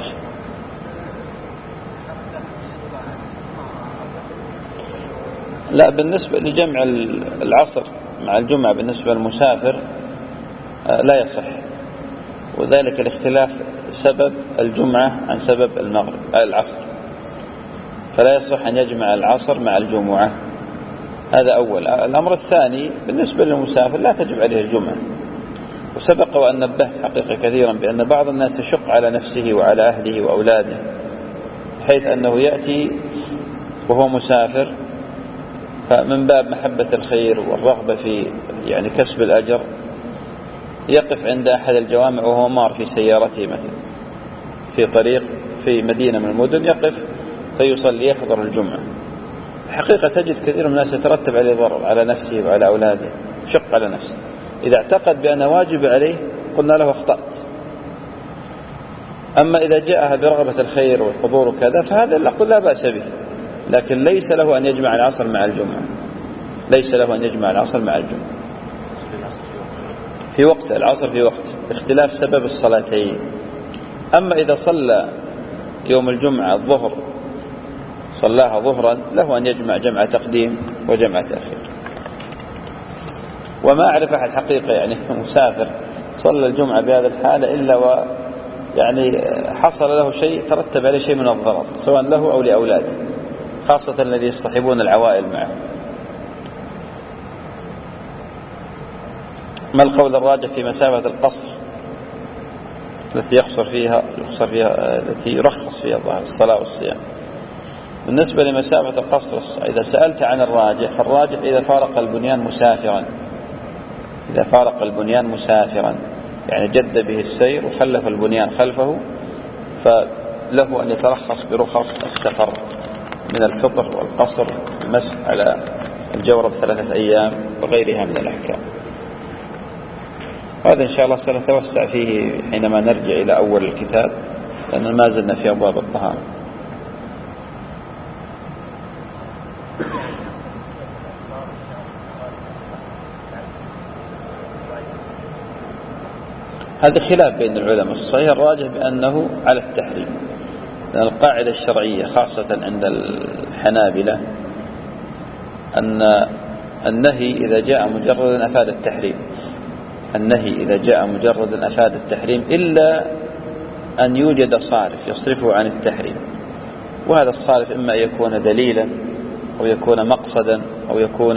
لا، بالنسبة لجمع العصر مع الجمعة بالنسبة للمسافر لا يصح، وذلك الاختلاف سبب الجمعة عن سبب المغرب العصر، فلا يصح أن يجمع العصر مع الجمعة. هذا أول. الأمر الثاني بالنسبة للمسافر لا تجب عليه الجمعة، وسبق وأن نبهت حقيقة كثيرا بأن بعض الناس يشق على نفسه وعلى أهله وأولاده، حيث أنه يأتي وهو مسافر، فمن باب محبة الخير والرغبة في يعني كسب الأجر يقف عند أحد الجوامع وهو مار في سيارته مثلا في طريق في مدينة من المدن، يقف فيصلي يحضر الجمعة. الحقيقة تجد كثير من الناس يترتب عليه ضرر على نفسه وعلى أولاده، شق على نفسه. إذا اعتقد بأنه واجب عليه قلنا له اخطأت. أما إذا جاءها برغبة الخير والحضور وكذا فهذا نقول لا بأس به، لكن ليس له أن يجمع العصر مع الجمعة، ليس له أن يجمع العصر مع الجمعة في وقت العصر في وقت اختلاف سبب الصلاتين. أما إذا صلى يوم الجمعة الظهر صلاها ظهرا له أن يجمع جمع تقديم وجمع تأخير. وما أعرف أحد حقيقة يعني مسافر صلى الجمعة بهذا الحالة إلا و يعني حصل له شيء ترتب عليه شيء من الضرر سواء له أو لأولاده، خاصة الذي يصطحبون العوائل معه. ما القول الراجح في مسافة القصر التي يقصر فيها يقصر فيها التي يرخص فيها الظاهر الصلاة والصيام؟ بالنسبة لمسافة القصر إذا سألت عن الراجح فالراجح إذا فارق البنيان مسافرا، إذا فارق البنيان مسافرا يعني جد به السير وخلف البنيان خلفه فله أن يترخص برخص السفر من الفطر والقصر المسح على الجورب ثلاثة أيام وغيرها من الأحكام. هذا إن شاء الله سنتوسع فيه حينما نرجع إلى أول الكتاب لأن ما زلنا في أبواب الطهارة. هذا خلاف بين العلماء، الصحيح الراجح بأنه على التحريم، لأن القاعدة الشرعية خاصة عند الحنابلة أن النهي إذا جاء مجردا أفاد التحريم، النهي إذا جاء مجردا أفاد التحريم إلا أن يوجد صارف يصرفه عن التحريم، وهذا الصارف إما يكون دليلا أو يكون مقصدا أو يكون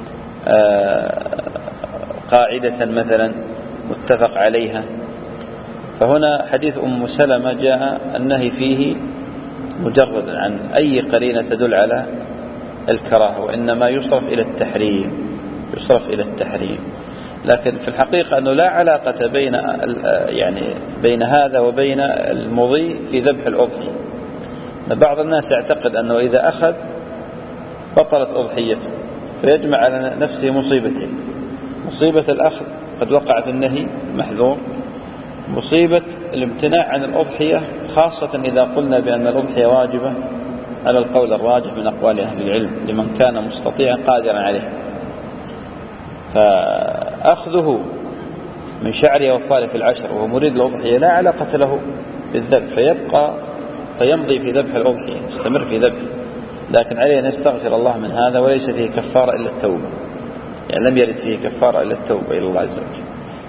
قاعدة مثلا متفق عليها. فهنا حديث أم سلمة جاء النهي فيه مجردا عن أي قرينة تدل على الكراهة، وإنما يصرف إلى التحريم، يصرف إلى التحريم. لكن في الحقيقة أنه لا علاقة بين يعني بين هذا وبين المضي في ذبح الأضحية. بعض الناس يعتقد أنه إذا أخذ بطلت أضحيته فيجمع على نفسه مصيبتين: مصيبة الأخذ قد وقع في النهي محذور، مصيبة الامتناع عن الأضحية، خاصة إذا قلنا بأن الأضحية واجبة على القول الراجح من أقوال أهل العلم لمن كان مستطيعا قادرا عليه. فأخذه من شعره وفاله في العشر وهو مريد الأضحية لا علاقة له بالذبح، فيبقى فيمضي في ذبح الأضحية، يستمر في ذبح، لكن عليه أن يستغفر الله من هذا، وليس فيه كفارة إلا التوبة، يعني لم يرد فيه كفارة إلا التوبة إلى الله عز وجل.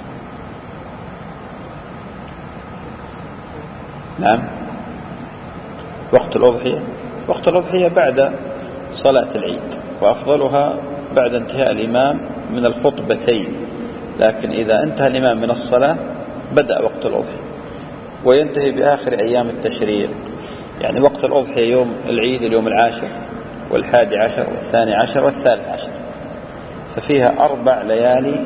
نعم. وقت الأضحية، وقت الأضحية بعد صلاة العيد، وأفضلها بعد انتهاء الإمام من الخطبتين، لكن إذا انتهى الإمام من الصلاة بدأ وقت الأضحية، وينتهي بآخر أيام التشريق. يعني وقت الأضحية يوم العيد اليوم العاشر والحادي عشر والثاني عشر والثالث عشر، ففيها أربع ليالي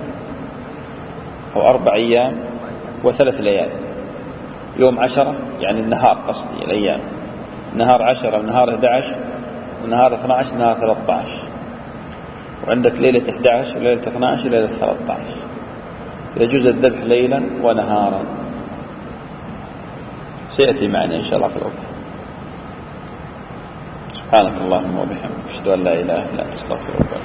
أو أربع أيام وثلاث ليالي. يوم عشرة يعني النهار، قصدي الأيام، نهار عشرة ونهار أحد عشر ونهار اثنا عشر ونهار ثلاثة عشر، وعندك ليلة أحد عشر وليلة اثنا عشر وليلة ثلاثة عشر. يجوز الذبح ليلا ونهارا، سيأتي معنا إن شاء الله في الوقت. سبحانك اللهم وبحمدك، أشهد أن لا إله إلا أنت، أستغفرك.